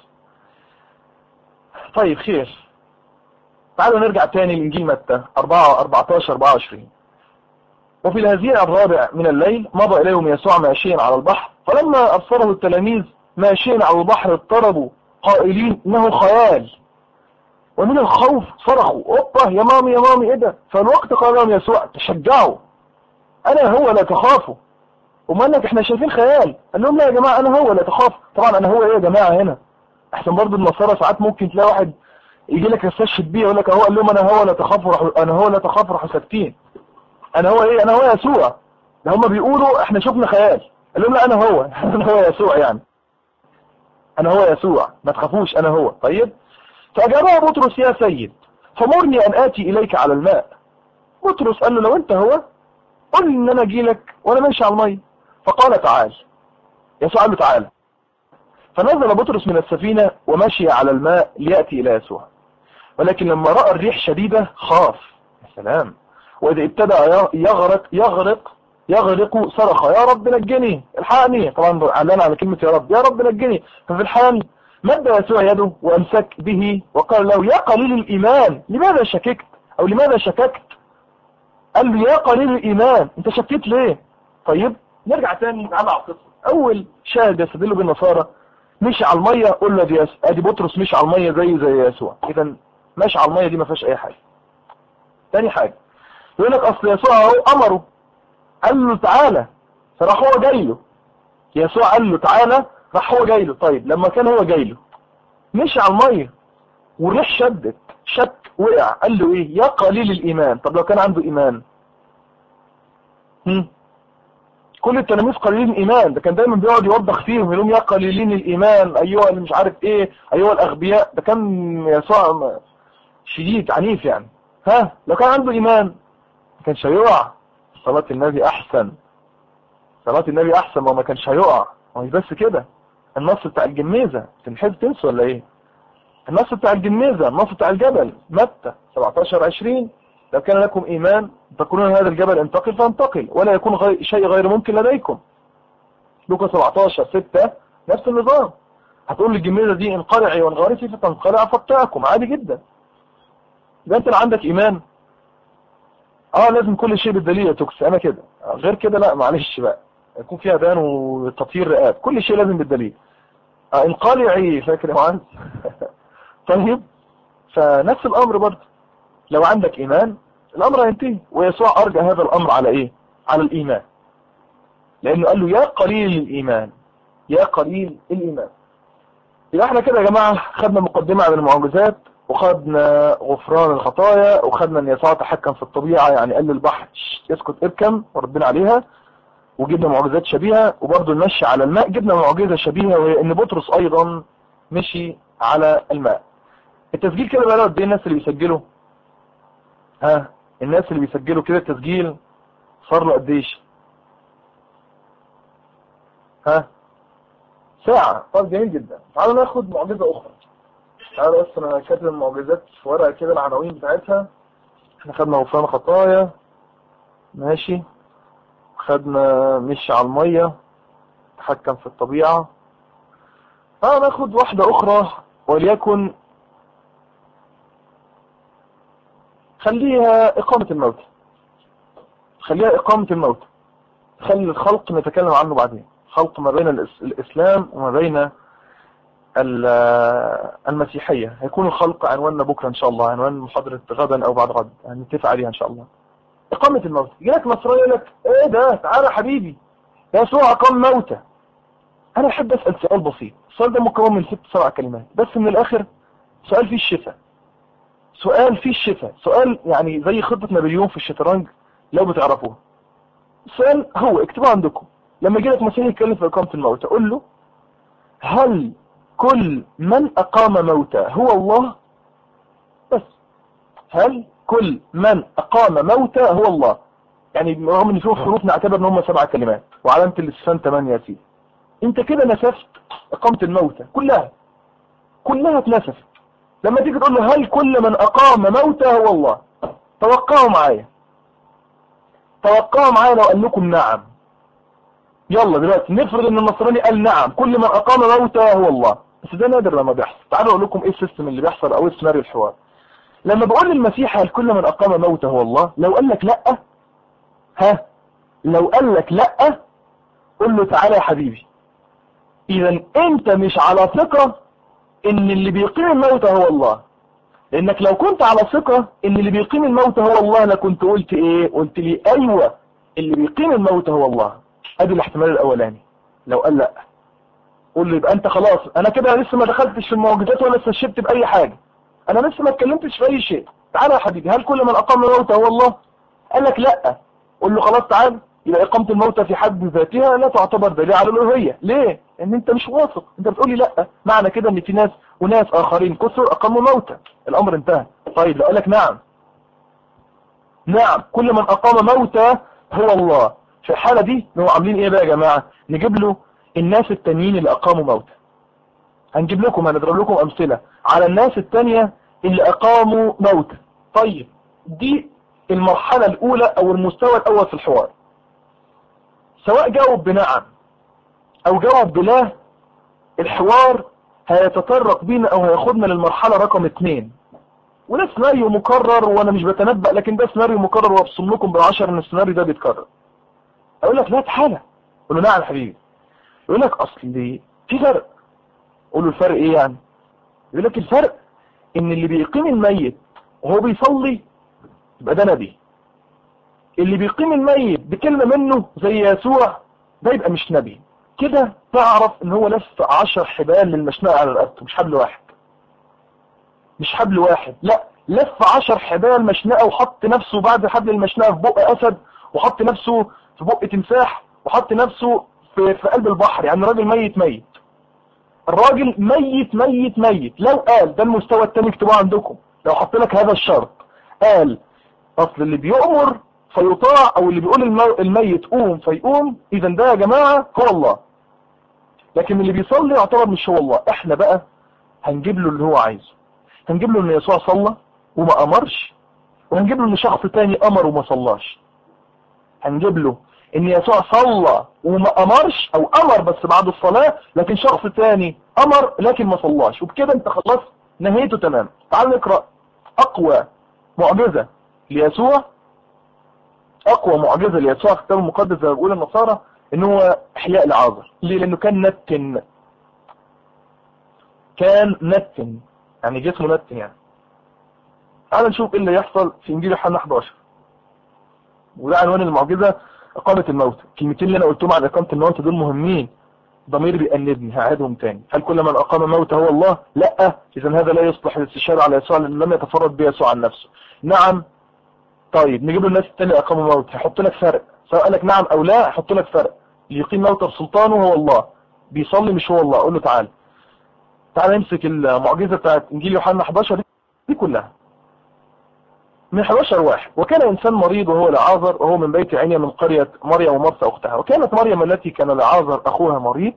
A: طيب خير، تعالوا نرجع تاني لإنجيل متى 14-24. وفي الهزيع الرابع من الليل مضى إليهم يسوع ماشيا على البحر. فلما أبصره التلاميذ ماشيا على البحر اضطربوا قائلين إنه خيال، ومن الخوف صرخوا اوبا يا مامي ايه ده. فالوقت قال لهم يسوع تشجعوا، انا هو لا تخافوا. وما لك احنا شايفين خيال. قال لهم لا يا جماعه انا هو لا تخافوا. طبعا انا هو ايه يا جماعه هنا؟ احسن برضو النصارى ساعات ممكن تلاقي واحد يجي لك يستشهد بيه يقول لك اهو، قال لهم انا هو لا تخافوا، انا هو لا تخافوا، راحوا ساكتين. انا هو ايه؟ انا هو يسوع. ده هم بيقولوا احنا شفنا خيال. قال لهم لا انا هو انا هو يسوع، يعني انا هو يسوع ما تخافوش انا هو. طيب، فأجابه بطرس يا سيد فمرني أن آتي إليك على الماء. بطرس قال له لو أنت هو قل لي إن أنا أجي لك وأنا ماشي على المية. فقال تعال. يسوع قال له تعال. فنزل بطرس من السفينة ومشي على الماء ليأتي إلى يسوع. ولكن لما رأى الريح شديدة خاف. يا سلام. وإذا ابتدأ يغرق صرخ يا رب نجني الحقني. طبعا اعلان على كلمة يا رب نجني. ففي الحال مد يسوع يده وامسك به وقال له يا قليل الايمان لماذا شككت او لماذا شككت. قال له يا قليل الايمان انت شكيت ليه. طيب نرجع تاني على القصه. اول شاهد يستدل بالنصارى مشي على الميه، قول له ادي بطرس مشي على الميه زي يسوع. اذا ماشي على الميه دي ما فيهاش اي حاجه. تاني حاجه يقول لك اصل يسوع اهو امره قال له تعالى، فراح هو جاي له. يسوع قال له تعالى، راح هو جاي له. طيب لما كان هو جاي له مشي على الميه والريح شدت، شك وقع، قال له ايه؟ يا قليل الايمان. طب لو كان عنده ايمان، كل التلاميذ قليلين الايمان، ده كان دايما بيقعد يوضح فيهم، يقول لهم يا قليلين الايمان ايها اللي مش عارف ايه، ايها الاغبياء. ده كان يسوع شديد عنيف يعني. لو كان عنده ايمان ما كانش هيقع. صلاة النبي احسن، صلاة النبي احسن، ما كانش هيقع. مش بس كده، النص بتاع الجميزة تنحب تنسوا ولا ايه؟ النص بتاع الجميزة، النص بتاع الجبل، متى 17:20، لو كان لكم ايمان تقولون هذا الجبل انتقل فانتقل ولا يكون شيء غير ممكن لديكم. لوكا 17:6 نفس النظام. هتقول للجميزة دي انقلعي وانغرسي فتنقلع فتاكم، عادي جدا. ده انت اللي عندك ايمان. لازم كل شيء بالدليل يا توكس، انا كده، غير كده لا معلش بقى، يكون فيها دان وتطهير رقاب، كل شيء لازم بالدليل. انقلعي، فاكر يا معاذ؟ طيب، فنفس الامر برضه، لو عندك ايمان الامر هينتهي. ويسوع ارجى هذا الامر على ايه؟ على الايمان، لانه قال له يا قليل الايمان، يا قليل الايمان. يبقى احنا كده يا جماعة خدنا مقدمة عن المعجزات، وخدنا غفران الخطايا، وخدنا ان يسوع تحكم في الطبيعة، يعني قال للبحر يسكت اركم وردنا عليها، وجبنا معجزات شبيهة. وبرضه المشي على الماء جبنا معجزة شبيهة، وهي ان بطرس ايضا مشي على الماء. التسجيل كده بقى قد ايه الناس اللي بيسجلوا؟ الناس اللي بيسجلوا كده التسجيل صار له قد ايش؟ ساعة. طب جميل جدا. تعالوا ناخد معجزة اخرى. تعالوا بس انا كاتب المعجزات في ورقة كده العناوين بتاعتها. احنا خدنا غفران خطايا، ماشي، خدنا مشي على المية، تحكم في الطبيعة. ناخد واحدة اخرى، وليكن خليها اقامة الموتى. خليها اقامة الموتى، خلي الخلق نتكلم عنه بعدين. خلق ما بين الاسلام وما بين المسيحية. هيكون الخلق عنواننا بكرة ان شاء الله، عنوان محاضرة غدا او بعد غد، هنتفق عليها ان شاء الله. اقامة الموتى. يجيلك نصراني يقول لك ايه ده؟ تعالى يا حبيبي، يسوع اقام موتى. انا احب اسأل سؤال بسيط، السؤال ده مكون من 6-7 كلمات بس من الاخر، سؤال فيه الشفاء، سؤال فيه الشفاء، سؤال يعني زي خطة نابليون في الشطرنج لو بتعرفوها. السؤال هو اكتبوه عندكم، لما يجيلك مسيحي يتكلم في اقامة الموتى قول له هل كل من اقام موتى هو الله؟ بس هل كل من اقام موتى هو الله؟ يعني رغم ان فيه حروف نعتبر ان هم 7 كلمات وعلامة الاستفهام 8 يا سيدي. انت كده نسفت اقامة الموتى كلها، كلها اتنسفت. لما تيجي تقول له هل كل من اقام موتى هو الله؟ توقعوا معايا، توقعوا معايا لو قال لكم نعم. يلا دلوقتي نفرض ان النصراني قال نعم كل من اقام موتى هو الله، بس ده نادر لما بيحصل. تعالوا اقول لكم ايه السيستم اللي بيحصل او ايه سيناريو الحوار. لما بقول للمسيح هل كل من اقام موتى هو الله، لو قال لك لا، لو قال لك لا قول له تعالى يا حبيبي، اذا انت مش على ثقة ان اللي بيقيم الموتى هو الله. لانك لو كنت على ثقة ان اللي بيقيم الموتى هو الله، انا كنت قلت ايه؟ قلت لي ايوه اللي بيقيم الموتى هو الله. ادي الاحتمال الاولاني. لو قال لا قول له يبقى انت خلاص، انا كده لسه ما دخلتش في المعجزات ولا استشهدت باي حاجة، انا لسه ما اتكلمتش في اي شيء. تعالى يا حبيبي، هل كل من اقام الموتى هو الله؟ قال لك لا، قول له خلاص تعال. يبقى اقامة الموتى في حد ذاتها لا تعتبر دليل على الالوهية. ليه؟ ان انت مش واثق، انت بتقولي لا، معنى كده ان في ناس وناس اخرين كثر اقاموا موتى، الامر انتهى. طيب لو قال لك نعم، نعم كل من اقام موتى هو الله، في الحالة دي نبقى عاملين ايه بقى يا جماعة؟ نجيب له الناس التانيين اللي اقاموا موتى، هنجيب لكم، هنضرب لكم امثلة على الناس التانية اللي اقاموا موتى. طيب دي المرحلة الاولى او المستوى الاول في الحوار. سواء جاوب بنعم او جاوب بلا، الحوار هيتطرق بينا او هياخدنا للمرحلة رقم 2، وده سيناريو مكرر وانا مش بتنبأ، لكن ده سيناريو مكرر وابصم لكم بالعشر ان السيناريو ده بيتكرر. اقول لك لا تعالى، قول له نعم حبيبي، يقول لك اصل في فرق. قول له الفرق ايه يعني؟ يقول لك الفرق ان اللي بيقيم الميت وهو بيصلي يبقى ده نبي، اللي بيقيم الميت بكلمة منه زي يسوع ده يبقى مش نبي. كده تعرف ان هو لف 10 حبال للمشنقة على رقبته، مش حبل واحد، مش حبل واحد، لا لف 10 حبال مشنقة وحط نفسه بعد حبل المشنقة في بق أسد، وحط نفسه في بق تمساح، وحط نفسه في قلب البحر. يعني الراجل ميت ميت، الراجل ميت ميت ميت. لو قال ده المستوى التاني اكتبوه عندكم، لو حط لك هذا الشرط قال اصل اللي بيؤمر فيطاع، او اللي بيقول الميت قوم فيقوم، اذا ده يا جماعة هو الله. لكن اللي بيصلي يعتبر مش هو الله. احنا بقى هنجيب له اللي هو عايزه، هنجيب له ان يسوع صلى وما امرش، وهنجيب له ان شخص تاني امر وما صلاش. هنجيب له ان يسوع صلى وما امرش، او امر بس بعد الصلاة، لكن شخص تاني امر لكن ما صلاش، وبكده انت خلاص نهيته تمام. تعال نقرأ اقوى معجزة ليسوع، اقوى معجزة ليسوع في الكتاب المقدس زي ما بيقول النصارى، ان هو احياء لعازر. ليه؟ لانه كان نتن، كان نتن يعني جسمه نتن يعني. تعال نشوف ايه اللي يحصل في انجيل يوحنا 11، وده عنوان المعجزة، اقامة الموت. الكلمتين اللي انا قلتهم عن اقامة الموت دول مهمين، ضمير بيأنبني هعيدهم تاني. هل كل من اقام موت هو الله؟ لا، اذا هذا لا يصلح للاستشهاد على يسوع لانه لم يتفرد بيسوع عن نفسه. نعم، طيب نجيب له الناس التانية اقاموا موت، هيحط لك فرق سواء قال لك نعم او لا، هيحط لك فرق. اللي يقيم موت بسلطانه هو الله، بيصلي مش هو الله. اقول له تعال نمسك المعجزة بتاعت انجيل يوحنا 11 دي كلها من 11 واحد. وكان إنسان مريض وهو لعازر، وهو من بيت عنيا من قرية مريم ومرثا أختها. وكانت مريم التي كان لعازر أخوها مريض،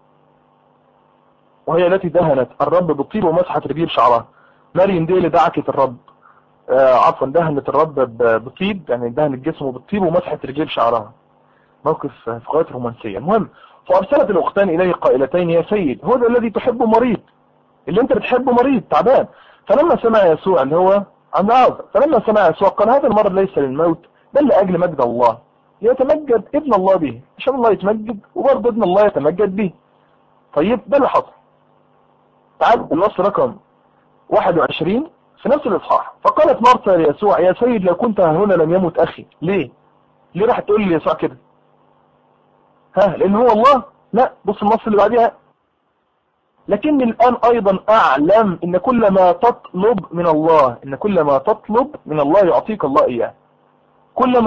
A: وهي التي دهنت الرب بالطيب ومسحت رجليه بشعرها. مريم دي اللي دعكت الرب، عفوا دهنت الرب بالطيب، يعني دهنت جسمه بالطيب ومسحت رجليه بشعرها. موقف في غاية رومانسية. المهم، فأرسلت الأختان إليه قائلتين: يا سيد، هذا الذي تحبه مريض، اللي انت بتحبه مريض تعبان. فلما سمع يسوع، اللي هو عن عازر، فلما سمع يسوع قال: هذا المرض ليس للموت بل لأجل مجد الله، يتمجد ابن الله به. عشان الله يتمجد وبرضه ابن الله يتمجد به. طيب ده اللي حصل. تعال النص رقم 21 في نفس الإصحاح. فقالت مرثا ليسوع: يا سيد، لو كنت هنا لم يمت أخي. ليه راح تقول لي يسوع كده؟ لأن هو الله؟ لا، بص النص اللي بعديها: لكني الآن أيضا أعلم إن كل ما تطلب من الله، يعطيك الله إياه. كل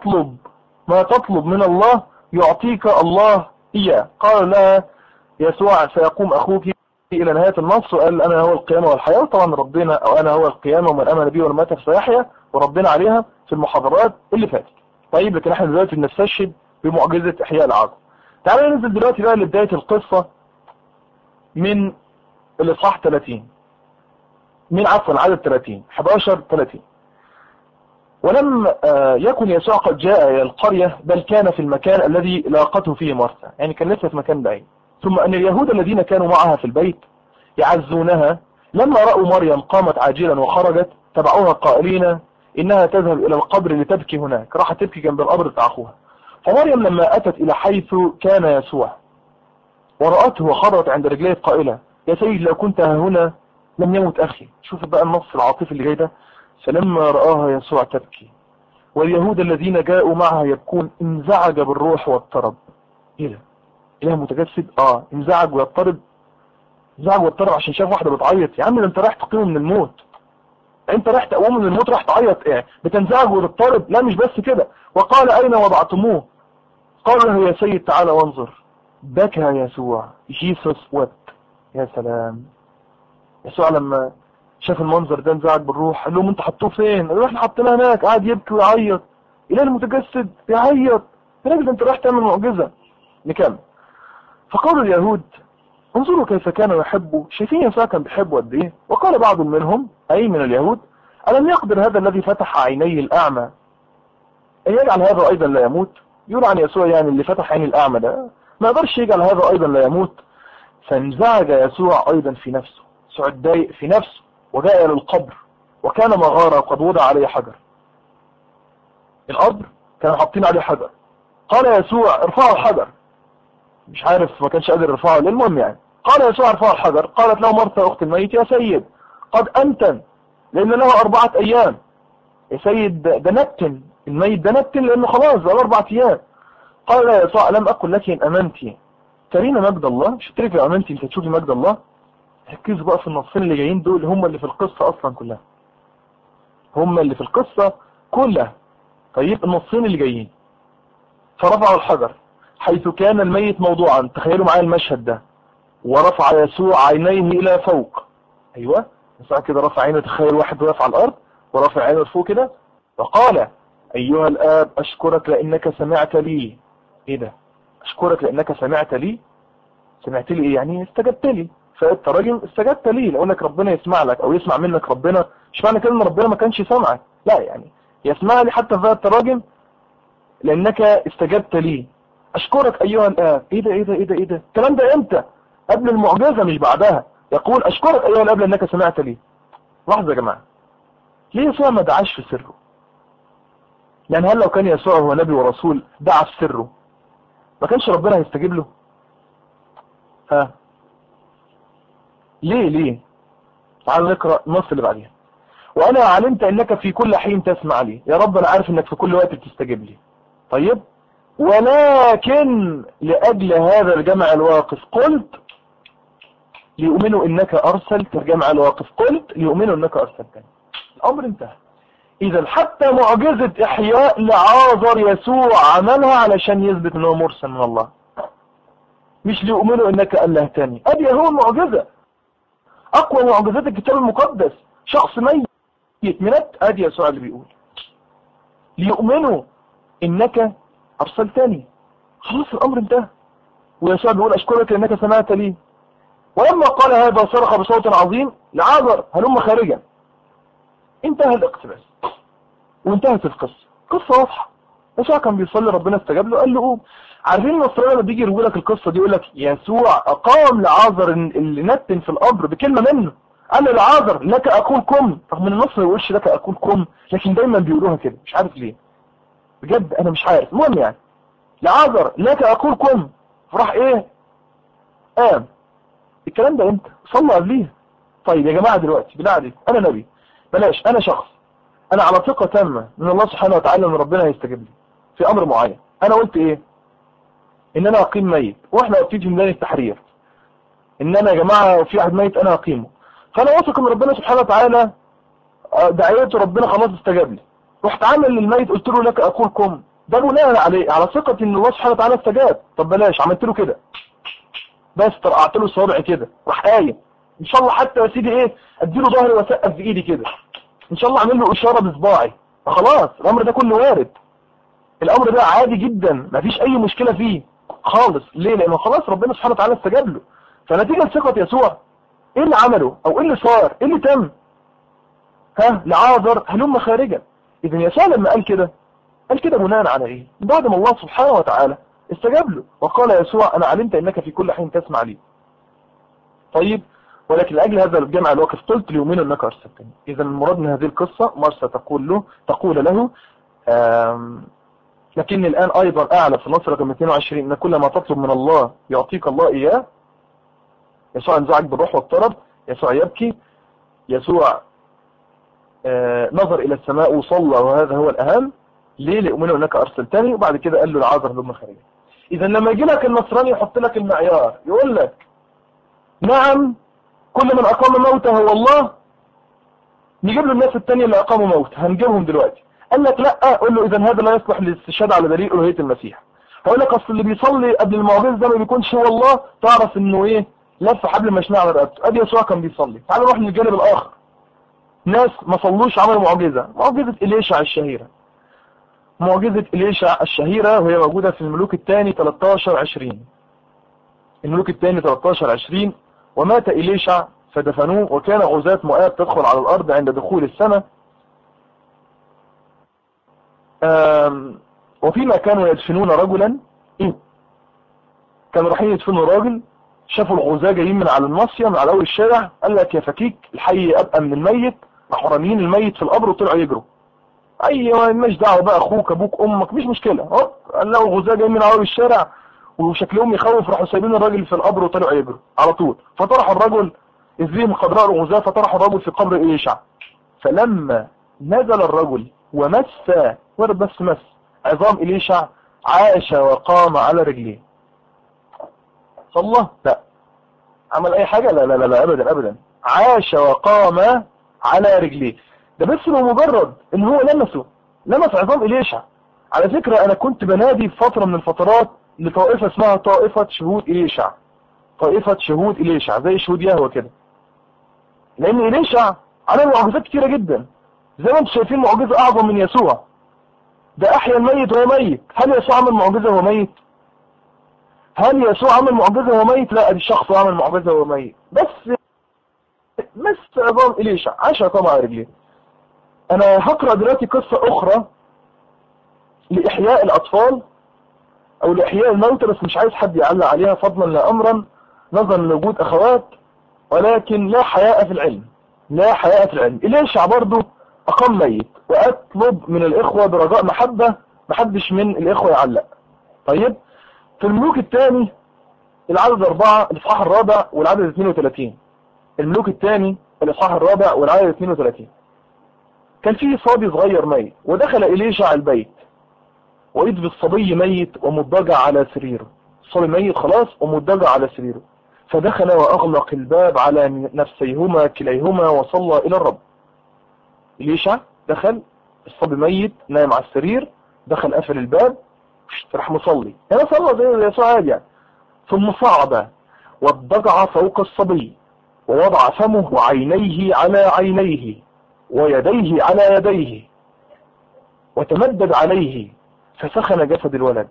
A: ما تطلب من الله يعطيك الله إياه. قال لها يسوع: سيقوم أخوك. إلى نهاية النص وقال: أنا هو القيامة والحياة. طبعا ربنا، أو أنا هو القيامة ومن آمن بي ومات فسيحيا، وربنا عليها في المحاضرات اللي فاتت. طيب، لكن احنا دلوقتي بنستشهد بمعجزة إحياء العازر. تعالوا ننزل دلوقتي بقى لبداية القصة من الإصحاح 30، من عدد 30 11-30. ولم يكن يسوع قد جاء إلى القرية، بل كان في المكان الذي لاقته فيه مرثا، يعني كان لسه في مكان بعيد. ثم أن اليهود الذين كانوا معها في البيت يعزونها لما رأوا مريم قامت عاجلا وخرجت تبعوها قائلين: إنها تذهب إلى القبر لتبكي هناك. راحت تبكي جنب القبر بتاع أخوها. فمريم لما أتت إلى حيث كان يسوع ورأته وخرت عند رجليه قائلة: يا سيد، لو كنت هنا لم يمت أخي. شوف بقى النص العاطفي اللي جاي ده: فلما رآها يسوع تبكي واليهود الذين جاءوا معها يبكون انزعج بالروح واضطرب. ايه ده؟ اله متجسد؟ انزعج ويضطرب. عشان شاف واحدة بتعيط. يا عم ده انت رايح تقوم من الموت، انت رايح تقوم من الموت، رايح تعيط ايه؟ بتنزعج وتضطرب؟ لا، مش بس كده. وقال: اين وضعتموه؟ قال له: يا سيد تعال وانظر. بكى يسوع. جيسوس وات. يا سلام. يسوع لما شاف المنظر ده انزعج بالروح. قال لهم: انتوا حطوه فين؟ قالوا: احنا حطيناه هناك. قاعد يبكي ويعيط. اله المتجسد يعيط؟ يا راجل انت رايح تعمل معجزة. نكمل. فقالوا اليهود: انظروا كيف كان يحبه. شايفين يسوع كان بيحبه قد ايه؟ وقال بعض منهم، اي من اليهود: الم يقدر هذا الذي فتح عيني الاعمى ان يجعل هذا ايضا لا يموت؟ يقول عن يسوع يعني اللي فتح عين الاعمى ده ما يقدرش يجعل هذا ايضا لا يموت. فانزعج يسوع ايضا في نفسه، سعد ضايق في نفسه، وجاء الى القبر وكان مغارة قد وضع عليه حجر. القبر كانوا حاطين عليه حجر. قال يسوع: ارفعوا الحجر. مش عارف، ما كانش قادر يرفعه. المهم يعني قال يسوع: ارفعوا الحجر. قالت له مرثا اخت الميت: يا سيد، قد انتن، لان له 4 ايام. يا سيد، ده نتن الميت، ده نتن لانه خلاص بقى 4 ايام. قال يا يسوع: لم اقل لك ان امنتي ترين مجد الله؟ مش هتعرفي لو امنتي انت تشوفي مجد الله. ركزوا بقى في النصين اللي جايين دول، هم اللي في القصة اصلا كلها. هم اللي في القصة كلها. طيب النصين اللي جايين، فرفعوا الحجر حيث كان الميت موضوعا. تخيلوا معايا المشهد ده. ورفع يسوع عينيه الى فوق. ايوه يسوع كده رفع عينه، تخيل واحد واقف على الارض ورفع عينه لفوق كده، وقال ايها الاب اشكرك لانك سمعت لي. ايه ده؟ اشكرك لانك سمعت لي. سمعت لي ايه يعني؟ استجبت لي. فالتراجم استجبت لي، لو انك ربنا يسمع لك او يسمع منك ربنا، مش معنى كده ان ربنا ما كانش سامعك، لا يعني يسمع لي حتى في التراجم لانك استجبت لي. اشكرك ايها الاب. ايه ده ايه ده ايه ده ايه ده؟ الكلام ده امتى؟ قبل المعجزة مش بعدها. يقول اشكرك ايها الاب لانك سمعت لي. لحظة يا جماعة، ليه يسوع ما دعاش في سره؟ يعني هل لو كان يسوع هو نبي ورسول دعا في سره ما كانش ربنا هيستجيب له؟ ها ليه؟ تعال نقرأ النص اللي بعديها. وانا علمت انك في كل حين تسمع لي. يا رب انا عارف انك في كل وقت بتستجيب لي. طيب ولكن لاجل هذا الجمع الواقف قلت ليؤمنوا انك ارسلت. الجمع الواقف قلت ليؤمنوا انك ارسلتني. الامر انتهى. اذا حتى معجزة احياء لعازر يسوع عملها علشان يثبت انه مرسل من الله، مش ليؤمنوا انك الهتني. ادي هو المعجزة، اقوى معجزات الكتاب المقدس. شخص ميت منت، ادي يسوع اللي بيقول ليؤمنوا انك ارسلتني. خلاص الامر انتهى. ويسوع بيقول اشكرك لانك سمعت لي. ولما قال هذا صرخ بصوت عظيم لعازر هلم خارجا. انتهى الاقتباس وانتهت القصة. قصة واضحة. يسوع كان بيصلي ربنا استجاب له قال له قوم. عارفين النصرانية لما بيجي يروي لك القصة دي يقول لك يسوع اقام لعازر اللي نتن في القبر بكلمة منه. قال له لعازر لك اقول قم. رغم ان النص ما يقولش لك اقول قم، لكن دايما بيقولوها كده، مش عارف ليه بجد، انا مش عارف. المهم يعني لعازر لك اقول قم، فراح ايه؟ قام. الكلام ده امتى؟ صلى قبليه. طيب يا جماعة دلوقتي بالله عليك، انا نبي، بلاش انا شخص، انا على ثقة تامة من الله سبحانه وتعالى ان ربنا هيستجيب لي في امر معين. انا قلت ايه؟ ان انا اقيم ميت، واحنا واقفين في ميدان التحرير، ان انا يا جماعة في واحد ميت انا اقيمه. فانا واثق ان ربنا سبحانه وتعالى دعيته ربنا خلاص استجاب لي. رحت عامل للميت قلت له لك اقول قم. ده بناء عليه على ثقة ان الله سبحانه وتعالى استجاب. طب بلاش عملت له كده بس طرقعت له الصوابع كده راح قايم. ان شاء الله حتى يا سيدي ايه اديله ظهري واسقف بايدي كده، ان شاء الله اعمل له اشاره بصباعي، فخلاص الامر ده كله وارد. الامر ده عادي جدا مفيش اي مشكله فيه خالص. ليه؟ لانه خلاص ربنا سبحانه وتعالى استجاب له. فنتيجه لثقه يسوع ايه اللي عمله او ايه اللي صار؟ ايه اللي تم؟ لعازر هلم خارجا. اذا يسوع لما قال كده بناء على ايه؟ بعد ما الله سبحانه وتعالى استجاب له وقال يسوع انا علمت انك في كل حين تسمع لي. طيب ولكن لاجل هذا الجمع الواقف قلت ليؤمنوا انك ارسلتني. اذا المراد من هذه القصه مرسى تقول له لكن الان ايضا اعلى في النص رقم 22 ان كل ما تطلب من الله يعطيك الله اياه. يسوع انزعج بالروح واضطرب. يسوع يبكي. يسوع نظر الى السماء وصلى، وهذا هو الاهم. ليه؟ ليؤمنوا انك ارسلتني. وبعد كده قال له العازر لما خرج. اذا لما يجي لك النصراني يحط لك المعيار يقول لك نعم كل من اقام موته هو الله، نجيب له الناس التانية اللي اقاموا موت هنجيبهم دلوقتي. قال لك لا، قول له اذا هذا لا يصلح للاستشهاد على دليل الوهية المسيح. هقول لك اصل اللي بيصلي قبل المعجزه ده ما بيكونش هو الله، تعرف انه ايه؟ لف حبل مشنقه على رقبته. ادي يسوع كان بيصلي. تعال نروح للجانب الاخر. ناس ما صلوش عملوا معجزه إليشع الشهيره. معجزه إليشع الشهيره وهي موجوده في الملوك الثاني 13-20. الملوك الثاني 13-20. ومات إليشع فدفنوه، وكان غزاة مؤاب تدخل على الأرض عند دخول السنة. وفيما كانوا يدفنون رجلا، كانوا رايحين يدفنوا راجل، شافوا الغزاة جايين من على الناصية من على أول الشارع. قال لك يا فكيك الحي أبقى من الميت. راحوا راميين الميت في القبر وطلعوا يجروا. أيوة مش دعوة بقى أخوك أبوك أمك مش مشكلة. قال له الغزاة جايين من على أول الشارع وشكلهم يخوف، راحوا سايبين الراجل في القبر وطلعوا يجروا على طول. فطرحوا الرجل إذ بهم قد رأوا الغزاة، فطرحوا الرجل في قبر إليشع. فلما نزل الرجل ومس ورد بس مس عظام إليشع عاش وقام على رجليه. صلى؟ لا. عمل أي حاجة؟ لا لا لا لا أبدا أبدا. عاش وقام على رجليه. ده بس بمجرد ان هو لمس عظام إليشع. على فكرة انا كنت بنادي في فترة من الفترات لطائفة اسمها طائفة شهود إليشع، طائفة شهود إليشع زي شهود يهوه كده، لان إليشع عمل معجزات كتيرة جدا. زي ما انتم شايفين معجزة اعظم من يسوع، ده احيا الميت وهو ميت. هل يسوع عمل معجزة وهو ميت؟ هل يسوع عمل معجزة وهو ميت؟ لا، دي الشخص عمل معجزة وهو ميت. بس عظام إليشع، عاش عظام على رجليه. انا هقرأ دلوقتي قصة اخرى لإحياء الأطفال او لإحياء الموتى، بس مش عايز حد يعلق عليها فضلا لا امرا، نظرا لوجود اخوات، ولكن لا حياء في العلم، لا حياء في العلم. إليشع برضو اقام ميت، واطلب من الاخوة برجاء محبة محدش من الاخوة يعلق. طيب، في الملوك الثاني العدد 4 الاصحاح الرابع والعدد 32. الملوك الثاني الاصحاح الرابع والعدد 32. كان فيه صبي صغير ميت، ودخل إليشع البيت وإذ بالصبي ميت ومضجع على سريره. الصبي ميت خلاص ومضجع على سريره، فدخل وأغلق الباب على نفسيهما كليهما وصلى إلى الرب. إليشع دخل، الصبي ميت نايم على السرير، دخل قفل الباب راح مصلي، هنا صلى زي يسوع عادي يعني. ثم صعد واضطجع فوق الصبي ووضع فمه وعينيه على عينيه ويديه على يديه وتمدد عليه فسخن جسد الولد.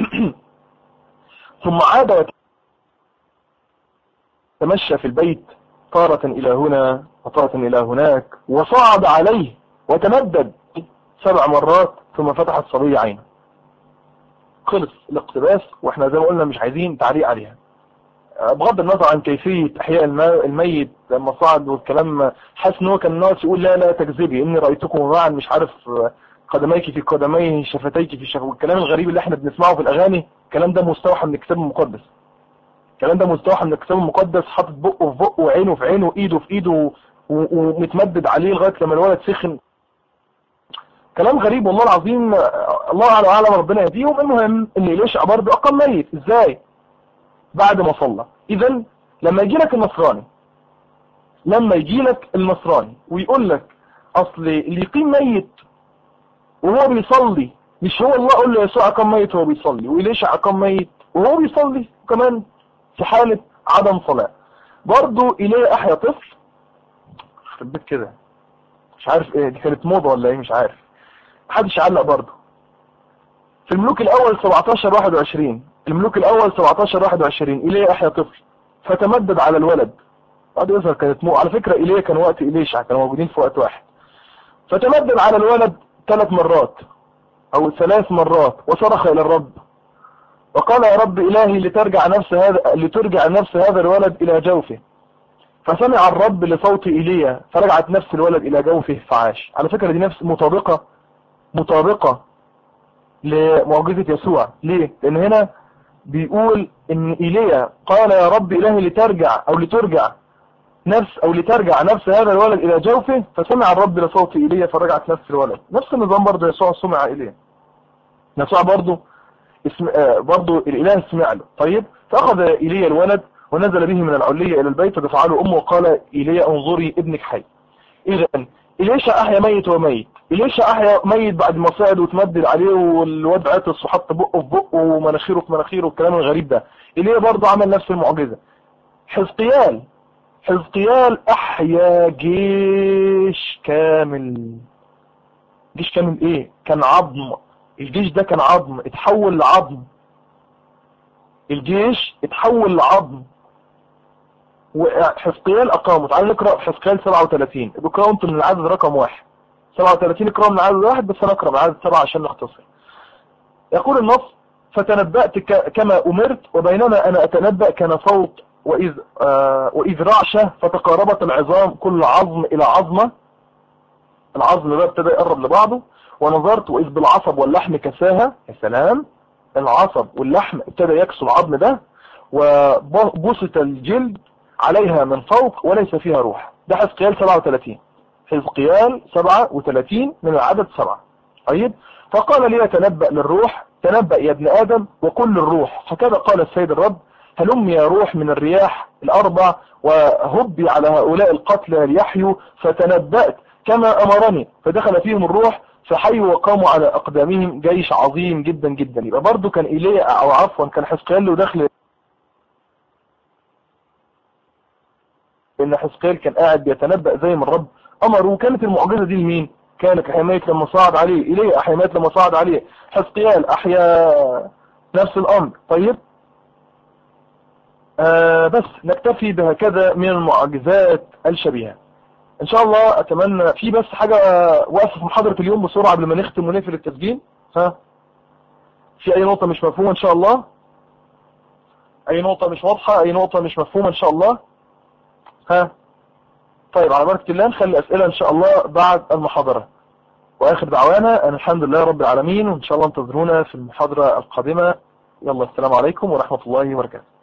A: ثم عاد وتمشى في البيت طارة إلى هنا وطارة إلى هناك، وصعد عليه وتمدد 7 مرات ثم فتح الصبي عينه. خلص الاقتباس، واحنا زي ما قلنا مش عايزين تعليق عليها. بغض النظر عن كيفية احياء الميت لما صعد والكلام، حاسس ان هو كان الناس يقول لا لا تكذبي اني رأيتكم معا، مش عارف قدميك في قدميه شفتيك في شفتيه، والكلام الغريب اللي احنا بنسمعه في الاغاني. الكلام ده مستوحى من الكتاب المقدس، الكلام ده مستوحى من الكتاب المقدس، حاطط بقه في بقه وعينه في عينه وايده في ايده ومتمدد عليه لغايه لما الولد سخن. كلام غريب والله العظيم، الله اعلم ربنا يهديهم. المهم ان إليشع برضه اقام ميت ازاي؟ بعد ما صلى. اذا لما يجي لك النصراني ويقول لك اصل اللي يقيم ميت وهو بيصلي، مش هو الله قال له يسوع اقام ميت وهو بيصلي، وإليشع اقام ميت وهو بيصلي كمان في حالة عدم صلاة. برضه إليه احيا طفل خربت كده، مش عارف ايه دي، كانت موضة ولا ايه مش عارف، محدش يعلق برضه. في الملوك الاول 17-21، الملوك الاول 17-21 إليه احيا طفل فتمدد على الولد. بعد يظهر كانت على فكرة إليه كان وقت إليشع، كانوا موجودين في وقت واحد. فتمدد على الولد 3 مرات او 3 مرات وصرخ الى الرب وقال يا رب الهي لترجع نفس هذا الولد الى جوفه. فسمع الرب لصوت ايليا فرجعت نفس الولد الى جوفه فعاش. على فكرة دي نفس مطابقة لمعجزة يسوع. ليه؟ لان هنا بيقول ان ايليا قال يا رب الهي لترجع نفس هذا الولد الى جوفه، فسمع الرب لصوت ايليا فرجعت نفس الولد. نفس النظام برضه يسوع سمع ايليا، يسوع برضه برضه الاله سمع له. طيب، فاخذ ايليا الولد ونزل به من العلية الى البيت ودفع له امه وقال ايليا انظري ابنك حي. اذا إليشع احيا ميت وميت، إليشع احيا ميت بعد ما صعد وتمدد عليه والواد عطس وحط بقه في بقه ومناخيره في مناخيره والكلام الغريب ده. إيليا برضه عمل نفس المعجزة. حزقيال احيا جيش كامل. جيش كامل ايه؟ كان عظم. الجيش ده كان عظم اتحول لعظم، الجيش اتحول لعظم. وحزقيال اقامه. تعالوا نقرأ في حزقيال 37، بقرأ انتم من العدد رقم 1. 37 اقرأ من العدد 1 بس انا اقرأ من العدد 7 عشان نختصر. يقول النص فتنبأت كما أمرت وبينما أنا أتنبأ كان صوت وإذ رعشة فتقاربت العظام كل عظم إلى عظمة. العظم ده ابتدى يقرب لبعضه. ونظرت وإذ بالعصب واللحم كساها. يا سلام، العصب واللحم ابتدى يكسو العظم ده. وبسط الجلد عليها من فوق وليس فيها روح. ده حزقيال 37. حزقيال 37 من العدد 7. طيب، فقال لي تنبأ للروح، تنبأ يا ابن آدم وقل للروح هكذا قال السيد الرب هلم يا روح من الرياح 4 وهبي على هؤلاء القتلى ليحيوا. فتنبأت كما أمرني، فدخل فيهم الروح فحيوا وقاموا على أقدامهم جيش عظيم جدا جدا. يبقى برضو كان إيليا أو عفوا كان حزقيال له دخل، إن حزقيال كان قاعد بيتنبأ زي ما الرب أمره. وكانت المعجزة دي لمين؟ كانت أحيا لما صعد عليه، إيليا أحيا لما صعد عليه، حزقيال أحيا نفس الأمر. طيب بس نكتفي بهكذا من المعجزات الشبيهة ان شاء الله. اتمنى في بس حاجة واقفة في محاضرة اليوم بسرعة قبل ما نختم ونقفل التسجيل. في اي نقطة مش مفهومة ان شاء الله؟ اي نقطة مش واضحة، اي نقطة مش مفهومة ان شاء الله؟ طيب على بركة الله نخلي اسئلة ان شاء الله بعد المحاضرة. واخر دعوانا ان الحمد لله رب العالمين، وان شاء الله انتظرونا في المحاضرة القادمة. يلا السلام عليكم ورحمة الله وبركاته.